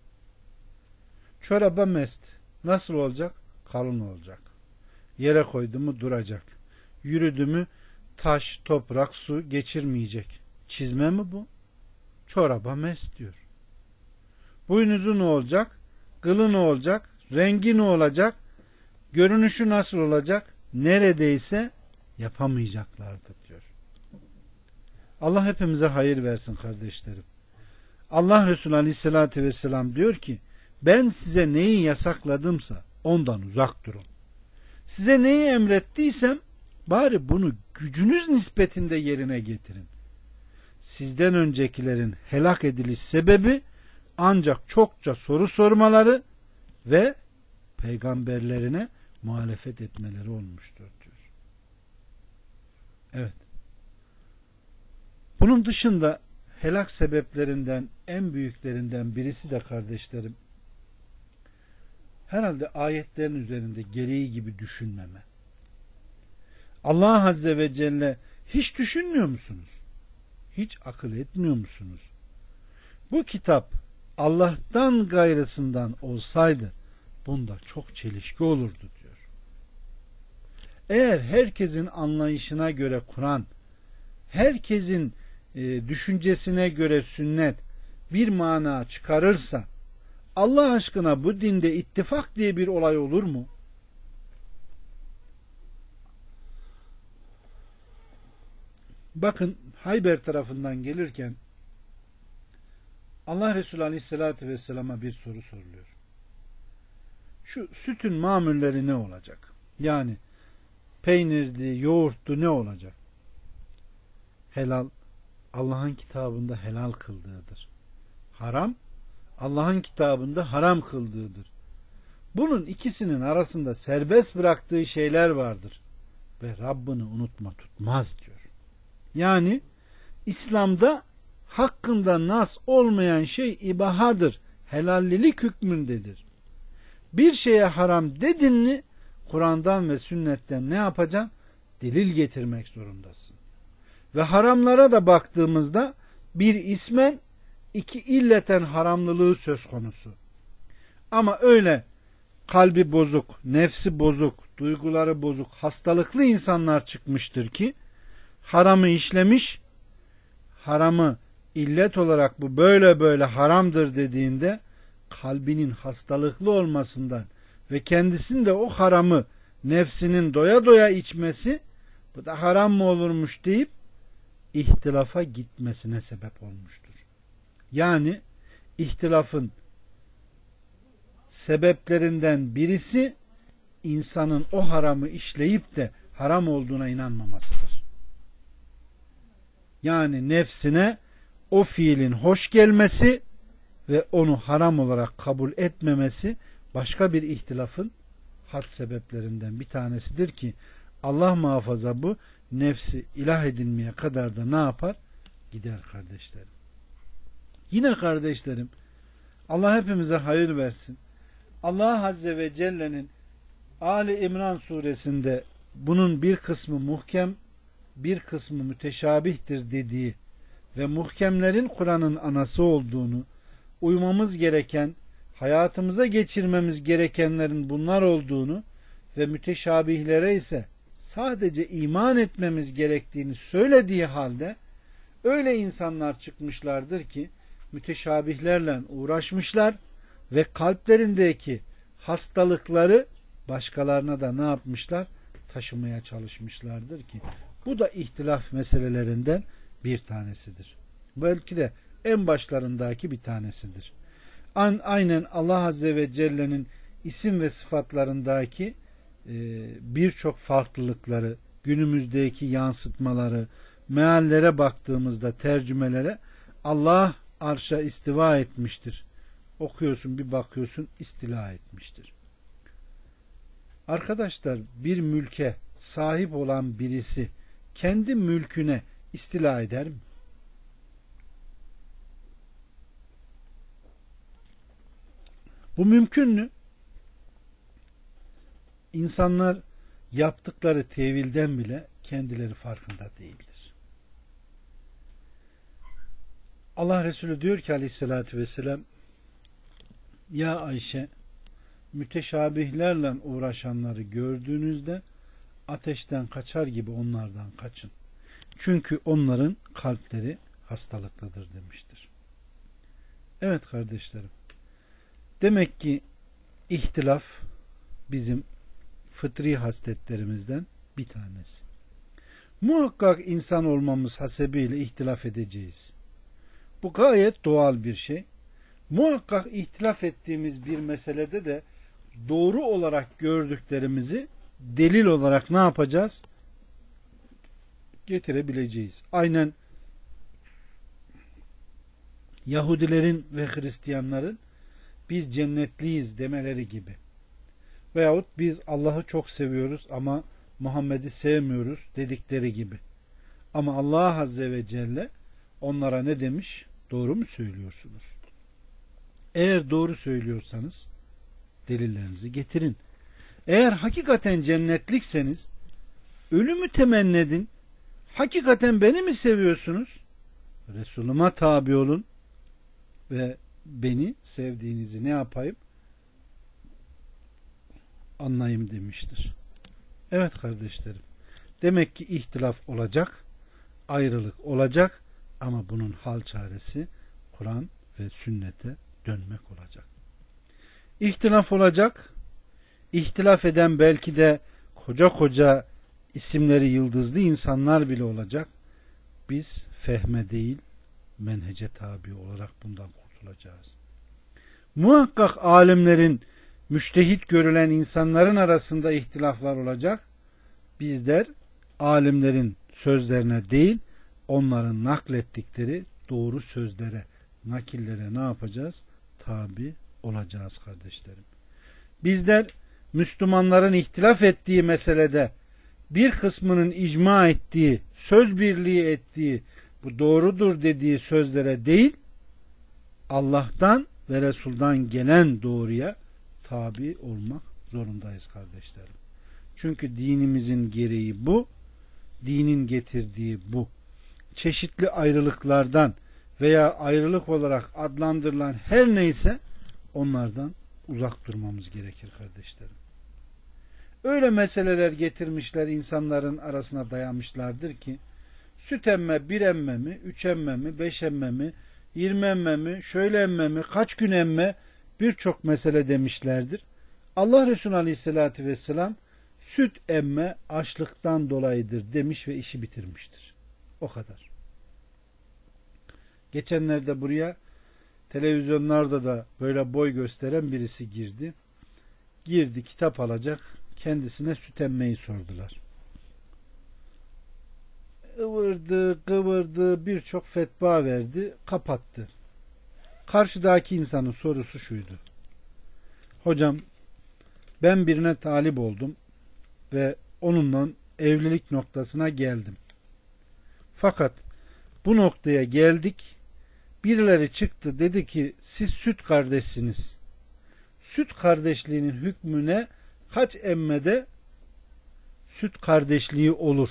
Çoraba mest. Nasıl olacak? Kalın olacak. Yere koydu mu duracak. Yürüdü mü taş, toprak, su geçirmeyecek. Çizme mi bu? Çoraba mest diyor. Boynuzu ne olacak? Kılı ne olacak? Rengi ne olacak? Görünüşü nasıl olacak? Neredeyse yapamayacaklardı diyor. Allah hepimize hayır versin kardeşlerim. Allah Resulü Aleyhisselatü Vesselam diyor ki ben size neyi yasakladımsa ondan uzak durun. Size neyi emrettiysem bari bunu gücünüz nispetinde yerine getirin. Sizden öncekilerin helak ediliş sebebi ancak çokça soru sormaları ve peygamberlerine muhalefet etmeleri olmuştur diyor. Evet. Bunun dışında helak sebeplerinden en büyüklerinden birisi de kardeşlerim herhalde ayetlerin üzerinde gereği gibi düşünmeme. Allah Azze ve Celle hiç düşünmüyor musunuz? Hiç akıl etmiyor musunuz? Bu kitap Allah'tan gayrısından olsaydı bunda çok çelişki olurdu diyor. Eğer herkesin anlayışına göre Kur'an, herkesin e, düşüncesine göre sünnet bir mana çıkarırsa Allah aşkına bu dinde ittifak diye bir olay olur mu? Bakın Hayber tarafından gelirken Allah Resulü Aleyhisselatü Vesselam'a bir soru soruluyor. Şu sütün mamulleri ne olacak? Yani peynirdi, yoğurttu ne olacak? Helal Allah'ın kitabında helal kıldığıdır. Haram Allah'ın kitabında haram kıldığıdır. Bunun ikisinin arasında serbest bıraktığı şeyler vardır. Ve Rabbini unutma tutmaz diyor. Yani İslam'da hakkında nas olmayan şey ibahadır. Helallilik hükmündedir. Bir şeye haram dedin mi Kur'an'dan ve sünnetten ne yapacaksın? Delil getirmek zorundasın. Ve haramlara da baktığımızda bir ismen iki illeten haramlılığı söz konusu. Ama öyle kalbi bozuk, nefsi bozuk, duyguları bozuk, hastalıklı insanlar çıkmıştır ki haramı işlemiş, haramı illet olarak bu böyle böyle haramdır dediğinde kalbinin hastalıklı olmasından ve kendisinin de o haramı nefsinin doya doya içmesi bu da haram mı olurmuş deyip ihtilafa gitmesine sebep olmuştur. Yani ihtilafın sebeplerinden birisi insanın o haramı işleyip de haram olduğuna inanmamasıdır. Yani nefsine o fiilin hoş gelmesi ve onu haram olarak kabul etmemesi başka bir ihtilafın had sebeplerinden bir tanesidir ki Allah muhafaza bu nefsi ilah edinmeye kadar da ne yapar? Gider kardeşlerim. Yine kardeşlerim Allah hepimize hayır versin. Allah Azze ve Celle'nin Ali İmran suresinde bunun bir kısmı muhkem, bir kısmı müteşabihtir dediği ve muhkemlerin Kur'an'ın anası olduğunu, uymamız gereken, hayatımıza geçirmemiz gerekenlerin bunlar olduğunu ve müteşabihlere ise sadece iman etmemiz gerektiğini söylediği halde öyle insanlar çıkmışlardır ki müteşabihlerle uğraşmışlar ve kalplerindeki hastalıkları başkalarına da ne yapmışlar? Taşımaya çalışmışlardır ki bu da ihtilaf meselelerinden bir tanesidir. Belki de en başlarındaki bir tanesidir. Aynen Allah Azze ve Celle'nin isim ve sıfatlarındaki e, birçok farklılıkları, günümüzdeki yansıtmaları, meallere baktığımızda tercümelere Allah arşa istiva etmiştir. Okuyorsun bir bakıyorsun istila etmiştir. Arkadaşlar bir mülke sahip olan birisi kendi mülküne istila eder mi? Bu mümkün mü? İnsanlar yaptıkları tevilden bile kendileri farkında değildir. Allah Resulü diyor ki aleyhissalatü vesselam, ya Ayşe, müteşabihlerle uğraşanları gördüğünüzde ateşten kaçar gibi onlardan kaçın. Çünkü onların kalpleri hastalıklıdır demiştir. Evet kardeşlerim. Demek ki ihtilaf bizim fıtri hasletlerimizden bir tanesi. Muhakkak insan olmamız hasebiyle ihtilaf edeceğiz. Bu gayet doğal bir şey. Muhakkak ihtilaf ettiğimiz bir meselede de doğru olarak gördüklerimizi delil olarak ne yapacağız? Getirebileceğiz. Aynen Yahudilerin ve Hristiyanların biz cennetliyiz demeleri gibi. Veyahut biz Allah'ı çok seviyoruz ama Muhammed'i sevmiyoruz dedikleri gibi. Ama Allah Azze ve Celle onlara ne demiş? Doğru mu söylüyorsunuz? Eğer doğru söylüyorsanız delillerinizi getirin. Eğer hakikaten cennetlikseniz ölümü temenni edin. Hakikaten beni mi seviyorsunuz? Resulüme tabi olun ve beni sevdiğinizi ne yapayım? Anlayayım demiştir. Evet kardeşlerim. Demek ki ihtilaf olacak, ayrılık olacak ama bunun hal çaresi Kur'an ve sünnete dönmek olacak. İhtilaf olacak. İhtilaf eden belki de koca koca isimleri yıldızlı insanlar bile olacak. Biz fehme değil menhece tabi olarak bundan kurtulacağız. Muhakkak alimlerin, müştehit görülen insanların arasında ihtilaflar olacak. Bizler alimlerin sözlerine değil, onların naklettikleri doğru sözlere, nakillere ne yapacağız? Tabi olacağız kardeşlerim. Bizler Müslümanların ihtilaf ettiği meselede bir kısmının icma ettiği, söz birliği ettiği, bu doğrudur dediği sözlere değil, Allah'tan ve Resul'dan gelen doğruya tabi olmak zorundayız kardeşlerim. Çünkü dinimizin gereği bu, dinin getirdiği bu. Çeşitli ayrılıklardan veya ayrılık olarak adlandırılan her neyse onlardan uzak durmamız gerekir kardeşlerim. Öyle meseleler getirmişler, insanların arasına dayamışlardır ki süt emme, bir emme mi, üç emme mi, beş emme mi, yirmi emme mi, şöyle emme mi, kaç gün emme, birçok mesele demişlerdir. Allah Resulü Aleyhisselatü Vesselam süt emme açlıktan dolayıdır demiş ve işi bitirmiştir. O kadar. Geçenlerde buraya televizyonlarda da böyle boy gösteren birisi girdi. Girdi kitap alacak. Kendisine süt emmeyi sordular. Ivırdı, kıvırdı, birçok fetva verdi, kapattı. Karşıdaki insanın sorusu şuydu. Hocam, ben birine talip oldum ve onunla evlilik noktasına geldim. Fakat bu noktaya geldik, birileri çıktı dedi ki siz süt kardeşsiniz. Süt kardeşliğinin hükmüne kaç emmede süt kardeşliği olur?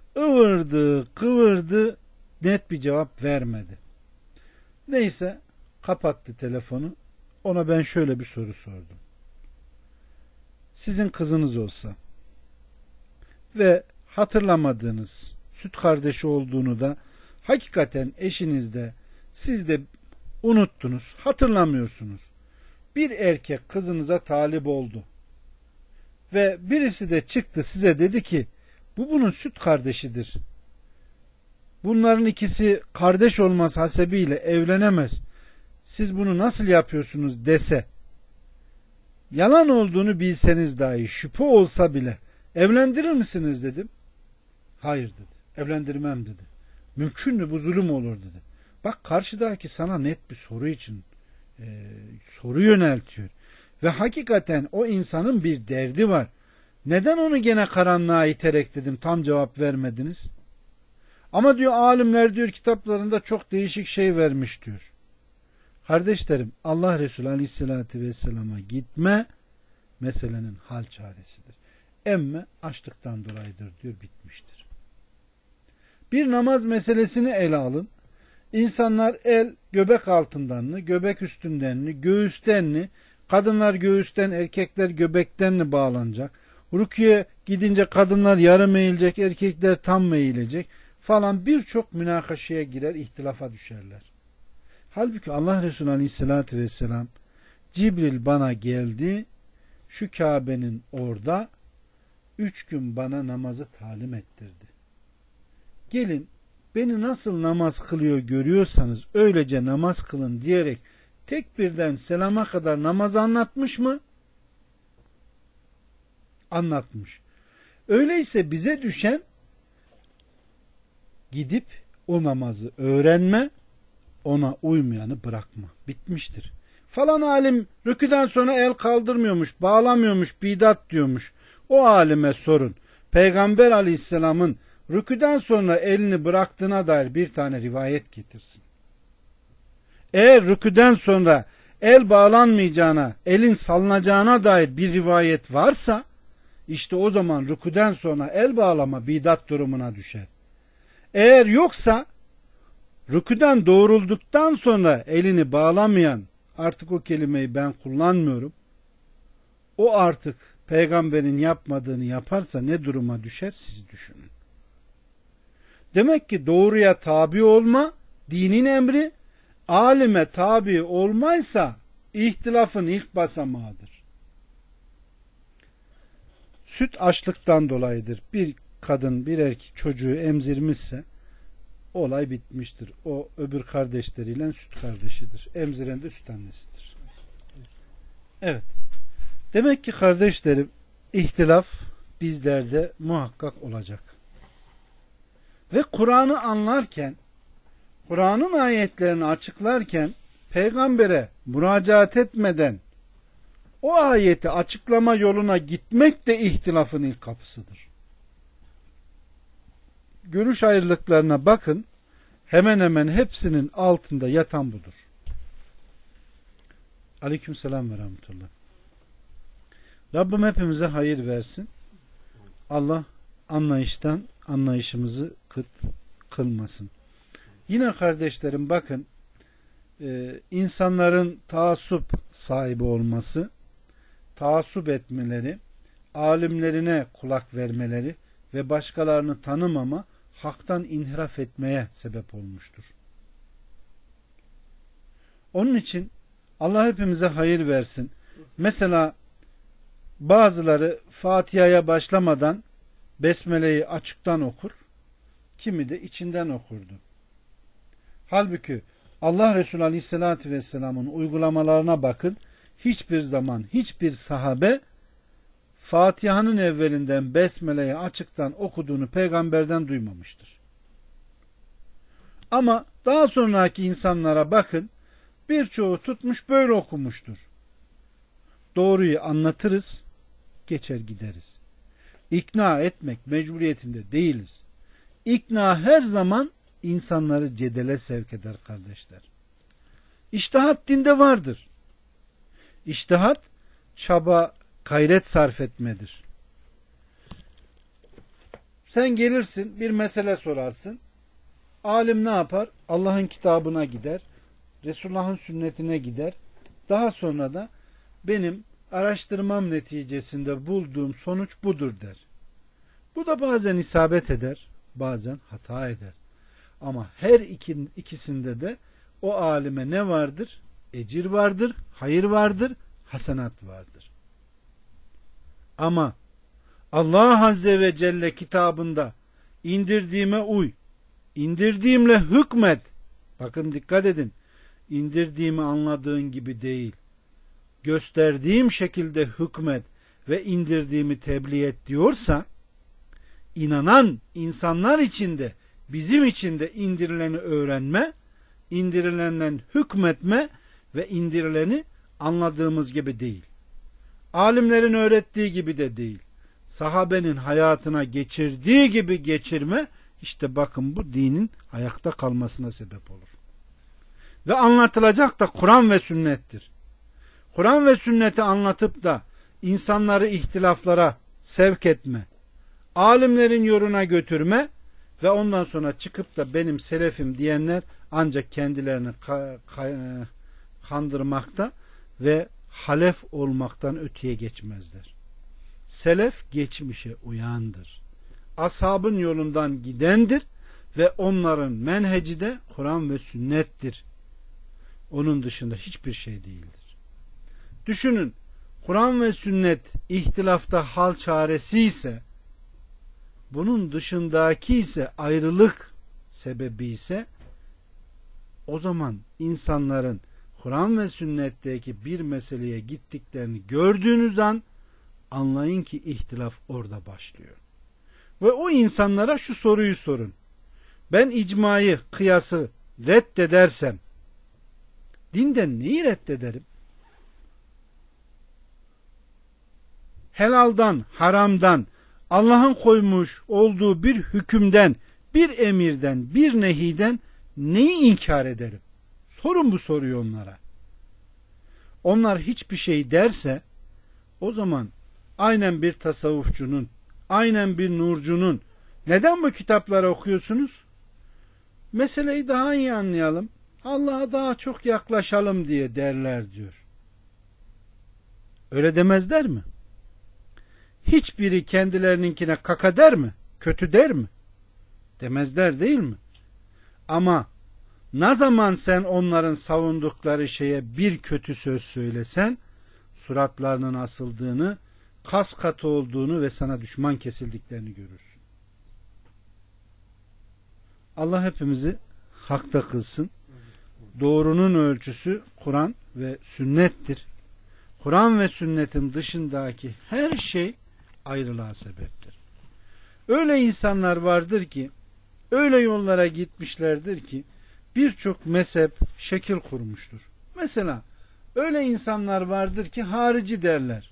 Ivırdı, kıvırdı, net bir cevap vermedi. Neyse Kapattı telefonu. Ona ben şöyle bir soru sordum. Sizin kızınız olsa ve hatırlamadığınız süt kardeşi olduğunu da hakikaten eşinizde siz de unuttunuz, hatırlamıyorsunuz. Bir erkek kızınıza talip oldu ve birisi de çıktı size dedi ki bu bunun süt kardeşidir. Bunların ikisi kardeş olmaz hasebiyle evlenemez. Siz bunu nasıl yapıyorsunuz dese, yalan olduğunu bilseniz dahi, şüphe olsa bile evlendirir misiniz dedim. Hayır dedi. Evlendirmem dedi. Mümkün mü, bu zulüm olur dedi. Bak, karşıdaki sana net bir soru için e, soru yöneltiyor. Ve hakikaten o insanın bir derdi var. Neden onu gene karanlığa iterek dedim tam cevap vermediniz? Ama diyor alimler diyor kitaplarında çok değişik şey vermiş diyor. Kardeşlerim, Allah Resulü Aleyhisselatü Vesselam'a gitme meselenin hal çaresidir. Emme açlıktan dolayıdır diyor, bitmiştir. Bir namaz meselesini ele alın. İnsanlar el göbek altındanını, göbek üstündenini, göğüstenini, kadınlar göğüsten, erkekler göbektenini bağlanacak. Rüküye gidince kadınlar yarım eğilecek, erkekler tam eğilecek falan, birçok münakaşaya girer, ihtilafa düşerler. Halbuki Allah Resulü Aleyhisselatü Vesselam, Cibril bana geldi, şu Kabe'nin orada üç gün bana namazı talim ettirdi. Gelin beni nasıl namaz kılıyor görüyorsanız öylece namaz kılın diyerek tekbirden selama kadar namaz anlatmış mı? Anlatmış. Öyleyse bize düşen gidip o namazı öğrenme, ona uymayanı bırakma. Bitmiştir. Falan alim rüküden sonra el kaldırmıyormuş, bağlamıyormuş, bidat diyormuş. O alime sorun. Peygamber Aleyhisselam'ın rüküden sonra elini bıraktığına dair bir tane rivayet getirsin. Eğer rüküden sonra el bağlanmayacağına, elin salınacağına dair bir rivayet varsa, işte o zaman rüküden sonra el bağlama bidat durumuna düşer. Eğer yoksa, rüküden doğrulduktan sonra elini bağlamayan, artık o kelimeyi ben kullanmıyorum, o artık peygamberin yapmadığını yaparsa ne duruma düşer siz düşünün. Demek ki doğruya tabi olma dinin emri, alime tabi olmaysa ihtilafın ilk basamağıdır. Süt açlıktan dolayıdır. Bir kadın bir erkek çocuğu emzirmişse olay bitmiştir. O öbür kardeşleriyle süt kardeşidir. Emziren de süt annesidir. Evet. Demek ki kardeşlerim, ihtilaf bizlerde muhakkak olacak. Ve Kur'an'ı anlarken, Kur'an'ın ayetlerini açıklarken peygambere müracaat etmeden o ayeti açıklama yoluna gitmek de ihtilafın ilk kapısıdır. Görüş ayrılıklarına bakın, hemen hemen hepsinin altında yatan budur. Aleykümselam ve rahmetullah. Rabbim hepimize hayır versin. Allah anlayıştan anlayışımızı kıt kılmasın. Yine kardeşlerim bakın, e, insanların taassup sahibi olması, taassup etmeleri, alimlerine kulak vermeleri ve başkalarını tanımama, haktan inhiraf etmeye sebep olmuştur. Onun için Allah hepimize hayır versin. Mesela bazıları Fatiha'ya başlamadan Besmele'yi açıktan okur, kimi de içinden okurdu. Halbuki Allah Resulü Aleyhisselatü Vesselam'ın uygulamalarına bakın, hiçbir zaman hiçbir sahabe Fatiha'nın evvelinden Besmele'yi açıktan okuduğunu peygamberden duymamıştır. Ama daha sonraki insanlara bakın, birçoğu tutmuş böyle okumuştur. Doğruyu anlatırız, geçer gideriz. İkna etmek mecburiyetinde değiliz. İkna her zaman insanları cedele sevk eder kardeşler. İçtihat dinde vardır. İçtihat çaba, gayret sarf etmedir. Sen gelirsin, bir mesele sorarsın. Alim ne yapar? Allah'ın kitabına gider. Resulullah'ın sünnetine gider. Daha sonra da benim araştırmam neticesinde bulduğum sonuç budur der. Bu da bazen isabet eder, bazen hata eder. Ama her iki, ikisinde de o alime ne vardır? Ecir vardır, hayır vardır, hasenat vardır. Ama Allah Azze ve Celle kitabında indirdiğime uy, indirdiğimle hükmet. Bakın dikkat edin. İndirdiğimi anladığın gibi değil. Gösterdiğim şekilde hükmet ve indirdiğimi tebliğ et diyorsa, inanan insanlar içinde, bizim içinde indirileni öğrenme, indirilenden hükmetme ve indirileni anladığımız gibi değil. Alimlerin öğrettiği gibi de değil. Sahabenin hayatına geçirdiği gibi geçirme, işte bakın bu dinin ayakta kalmasına sebep olur. Ve anlatılacak da Kur'an ve sünnettir. Kur'an ve sünneti anlatıp da insanları ihtilaflara sevk etme, alimlerin yoruna götürme ve ondan sonra çıkıp da benim selefim diyenler ancak kendilerini kandırmakta ve halef olmaktan öteye geçmezler. Selef geçmişe uyandır. Ashabın yolundan gidendir ve onların menheci de Kur'an ve sünnettir. Onun dışında hiçbir şey değildir. Düşünün, Kur'an ve sünnet ihtilafta hal çaresi ise, bunun dışındaki ise ayrılık sebebi ise, o zaman insanların Kur'an ve sünnetteki bir meseleye gittiklerini gördüğünüz an anlayın ki ihtilaf orada başlıyor. Ve o insanlara şu soruyu sorun. Ben icmayı, kıyası reddedersem dinden neyi reddederim? Helaldan, haramdan, Allah'ın koymuş olduğu bir hükümden, bir emirden, bir nehiden neyi inkar ederim? Sorun bu soruyu onlara. Onlar hiçbir şey derse, o zaman aynen bir tasavvufçunun, aynen bir nurcunun, neden bu kitapları okuyorsunuz? Meseleyi daha iyi anlayalım, Allah'a daha çok yaklaşalım diye derler diyor. Öyle demezler mi? Hiçbiri kendilerininkine kaka der mi? Kötü der mi? Demezler değil mi? Ama ne zaman sen onların savundukları şeye bir kötü söz söylesen, suratlarının asıldığını, kas katı olduğunu ve sana düşman kesildiklerini görürsün. Allah hepimizi hakta kılsın. Doğrunun ölçüsü Kur'an ve sünnettir. Kur'an ve sünnetin dışındaki her şey ayrılığa sebeptir. Öyle insanlar vardır ki, öyle yollara gitmişlerdir ki, birçok mezhep şekil kurmuştur. Mesela öyle insanlar vardır ki harici derler.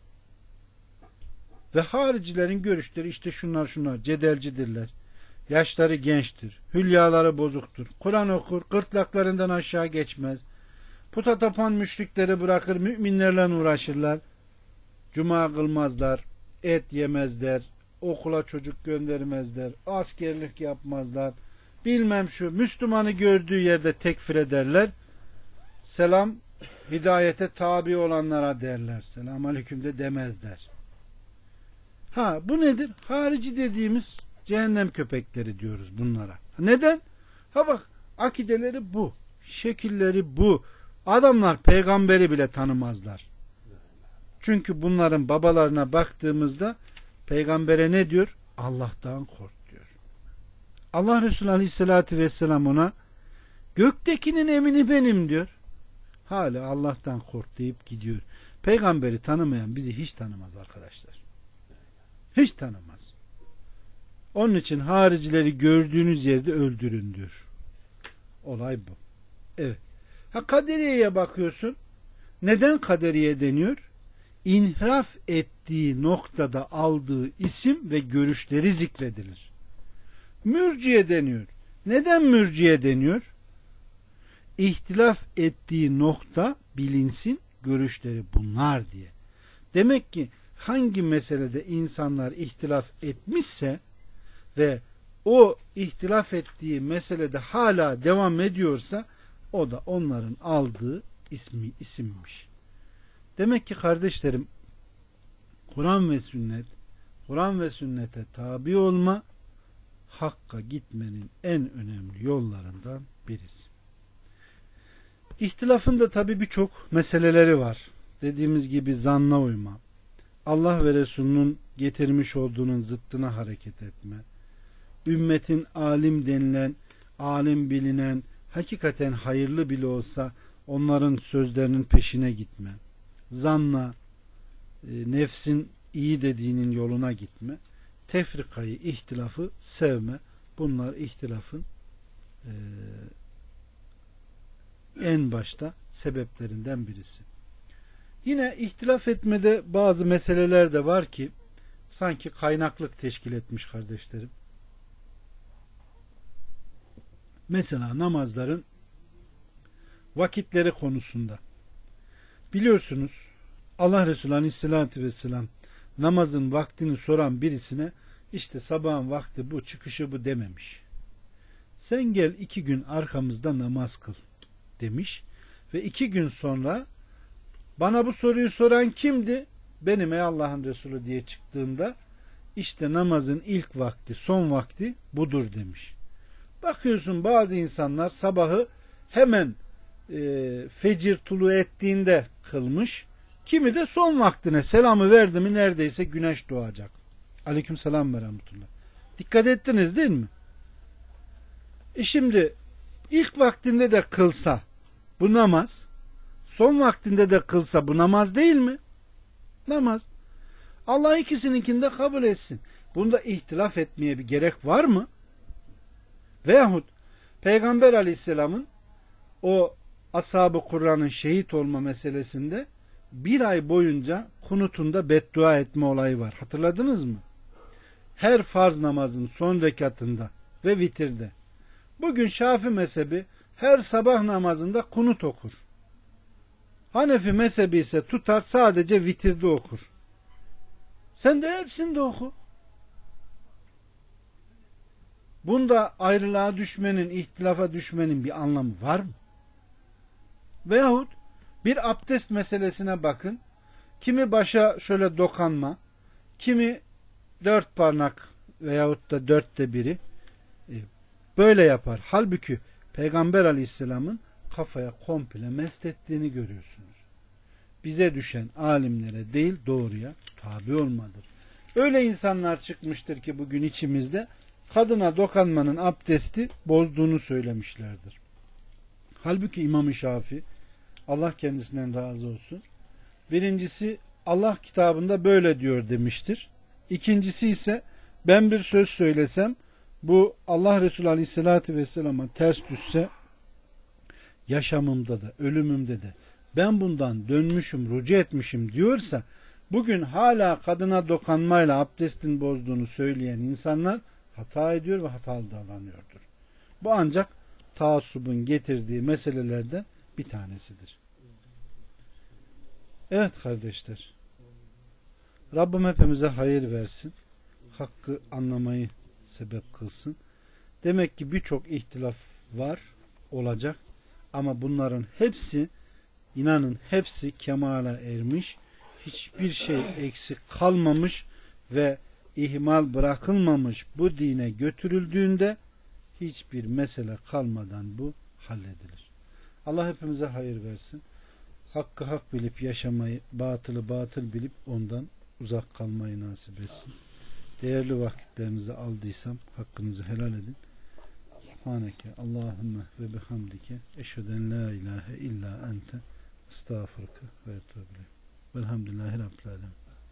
Ve haricilerin görüşleri işte şunlar şunlar, cedelcidirler. Yaşları gençtir, hülyaları bozuktur. Kur'an okur, gırtlaklarından aşağı geçmez. Puta tapan müşrikleri bırakır, müminlerle uğraşırlar. Cuma kılmazlar, et yemezler, okula çocuk göndermezler, askerlik yapmazlar. Bilmem şu, Müslümanı gördüğü yerde tekfir ederler. Selam, hidayete tabi olanlara derler. Selamünaleyküm de demezler. Ha, bu nedir? Harici dediğimiz cehennem köpekleri diyoruz bunlara. Neden? Ha bak, akideleri bu, şekilleri bu. Adamlar peygamberi bile tanımazlar. Çünkü bunların babalarına baktığımızda peygambere ne diyor? Allah'tan kork diyor. Allah Resulü Aleyhisselatü Vesselam ona göktekinin emini benim diyor. Hala Allah'tan kork deyip gidiyor. Peygamberi tanımayan bizi hiç tanımaz arkadaşlar. Hiç tanımaz. Onun için haricileri gördüğünüz yerde öldürün diyor. Olay bu. Evet. Ha, kaderiyeye bakıyorsun. Neden kaderiye deniyor? İnhiraf ettiği noktada aldığı isim ve görüşleri zikredilir. Mürciye deniyor. Neden mürciye deniyor? İhtilaf ettiği nokta bilinsin, görüşleri bunlar diye. Demek ki hangi meselede insanlar ihtilaf etmişse ve o ihtilaf ettiği meselede hala devam ediyorsa O da onların aldığı ismi isimmiş. Demek ki kardeşlerim, Kur'an ve sünnet, Kur'an ve sünnete tabi olma, hakka gitmenin en önemli yollarından birisi. İhtilafın da tabi birçok meseleleri var. Dediğimiz gibi zanna uyma, Allah ve Resulünün getirmiş olduğunun zıttına hareket etme, ümmetin alim denilen, alim bilinen, hakikaten hayırlı bile olsa onların sözlerinin peşine gitme, zanna, e, nefsin iyi dediğinin yoluna gitme, tefrikayı, ihtilafı sevme. Bunlar ihtilafın e, en başta sebeplerinden birisi. Yine ihtilaf etmede bazı meseleler de var ki sanki kaynaklık teşkil etmiş kardeşlerim. Mesela namazların vakitleri konusunda. Biliyorsunuz Allah Resulü Aleyhisselatü Vesselam namazın vaktini soran birisine işte sabahın vakti bu, çıkışı bu dememiş. Sen gel iki gün arkamızda namaz kıl demiş ve iki gün sonra bana bu soruyu soran kimdi? Benim ey Allah'ın Resulü diye çıktığında işte namazın ilk vakti, son vakti budur demiş. Bakıyorsun bazı insanlar sabahı hemen e, fecir tulu ettiğinde kılmış. Kimi de son vaktine selamı verdi mi neredeyse güneş doğacak. Aleykümselam ve rahmetullah. Dikkat ettiniz değil mi? E şimdi ilk vaktinde de kılsa bu namaz, son vaktinde de kılsa bu namaz değil mi? Namaz. Allah ikisininkini de kabul etsin. Bunda ihtilaf etmeye bir gerek var mı? Veyahut Peygamber Aleyhisselam'ın o ashab-ı Kur'an'ın şehit olma meselesinde bir ay boyunca kunutunda beddua etme olayı var. Hatırladınız mı? Her farz namazın son rekatında ve vitirde. Bugün Şafii mezhebi her sabah namazında kunut okur. Hanefi mezhebi ise tutar sadece vitirde okur. Sen de hepsinde oku. Bunda ayrılığa düşmenin, ihtilafa düşmenin bir anlamı var mı? Veyahut bir abdest meselesine bakın. Kimi başa şöyle dokanma, kimi dört parmak veyahut da dörtte biri böyle yapar. Halbuki Peygamber Aleyhisselam'ın kafaya komple mest ettiğini görüyorsunuz. Bize düşen alimlere değil doğruya tabi olmadır. Öyle insanlar çıkmıştır ki bugün içimizde kadına dokanmanın abdesti bozduğunu söylemişlerdir. Halbuki İmam-ı Şafii, Allah kendisinden razı olsun, birincisi Allah kitabında böyle diyor demiştir. İkincisi ise ben bir söz söylesem bu Allah Resulü Aleyhisselatü Vesselam'a ters düşse yaşamımda da ölümümde de ben bundan dönmüşüm, rucu etmişim diyorsa bugün hala kadına dokanmayla abdestin bozduğunu söyleyen insanlar hata ediyor ve hatalı davranıyordur. Bu ancak taassubun getirdiği meselelerden bir tanesidir. Evet kardeşler, Rabbim hepimize hayır versin, hakkı anlamayı sebep kılsın. Demek ki birçok ihtilaf var, olacak ama bunların hepsi, inanın hepsi kemale ermiş, hiçbir şey eksik kalmamış ve ihmal bırakılmamış bu dine götürüldüğünde hiçbir mesele kalmadan bu halledilir. Allah hepimize hayır versin. Hakkı hak bilip yaşamayı, batılı batıl bilip ondan uzak kalmayı nasip etsin. Değerli vakitlerinizi aldıysam hakkınızı helal edin. Subhaneke Allahümme ve bihamdike eşheden la ilahe illa ente estağfurke ve etûbü ileyk. Velhamdülillahi Rabbil alemin.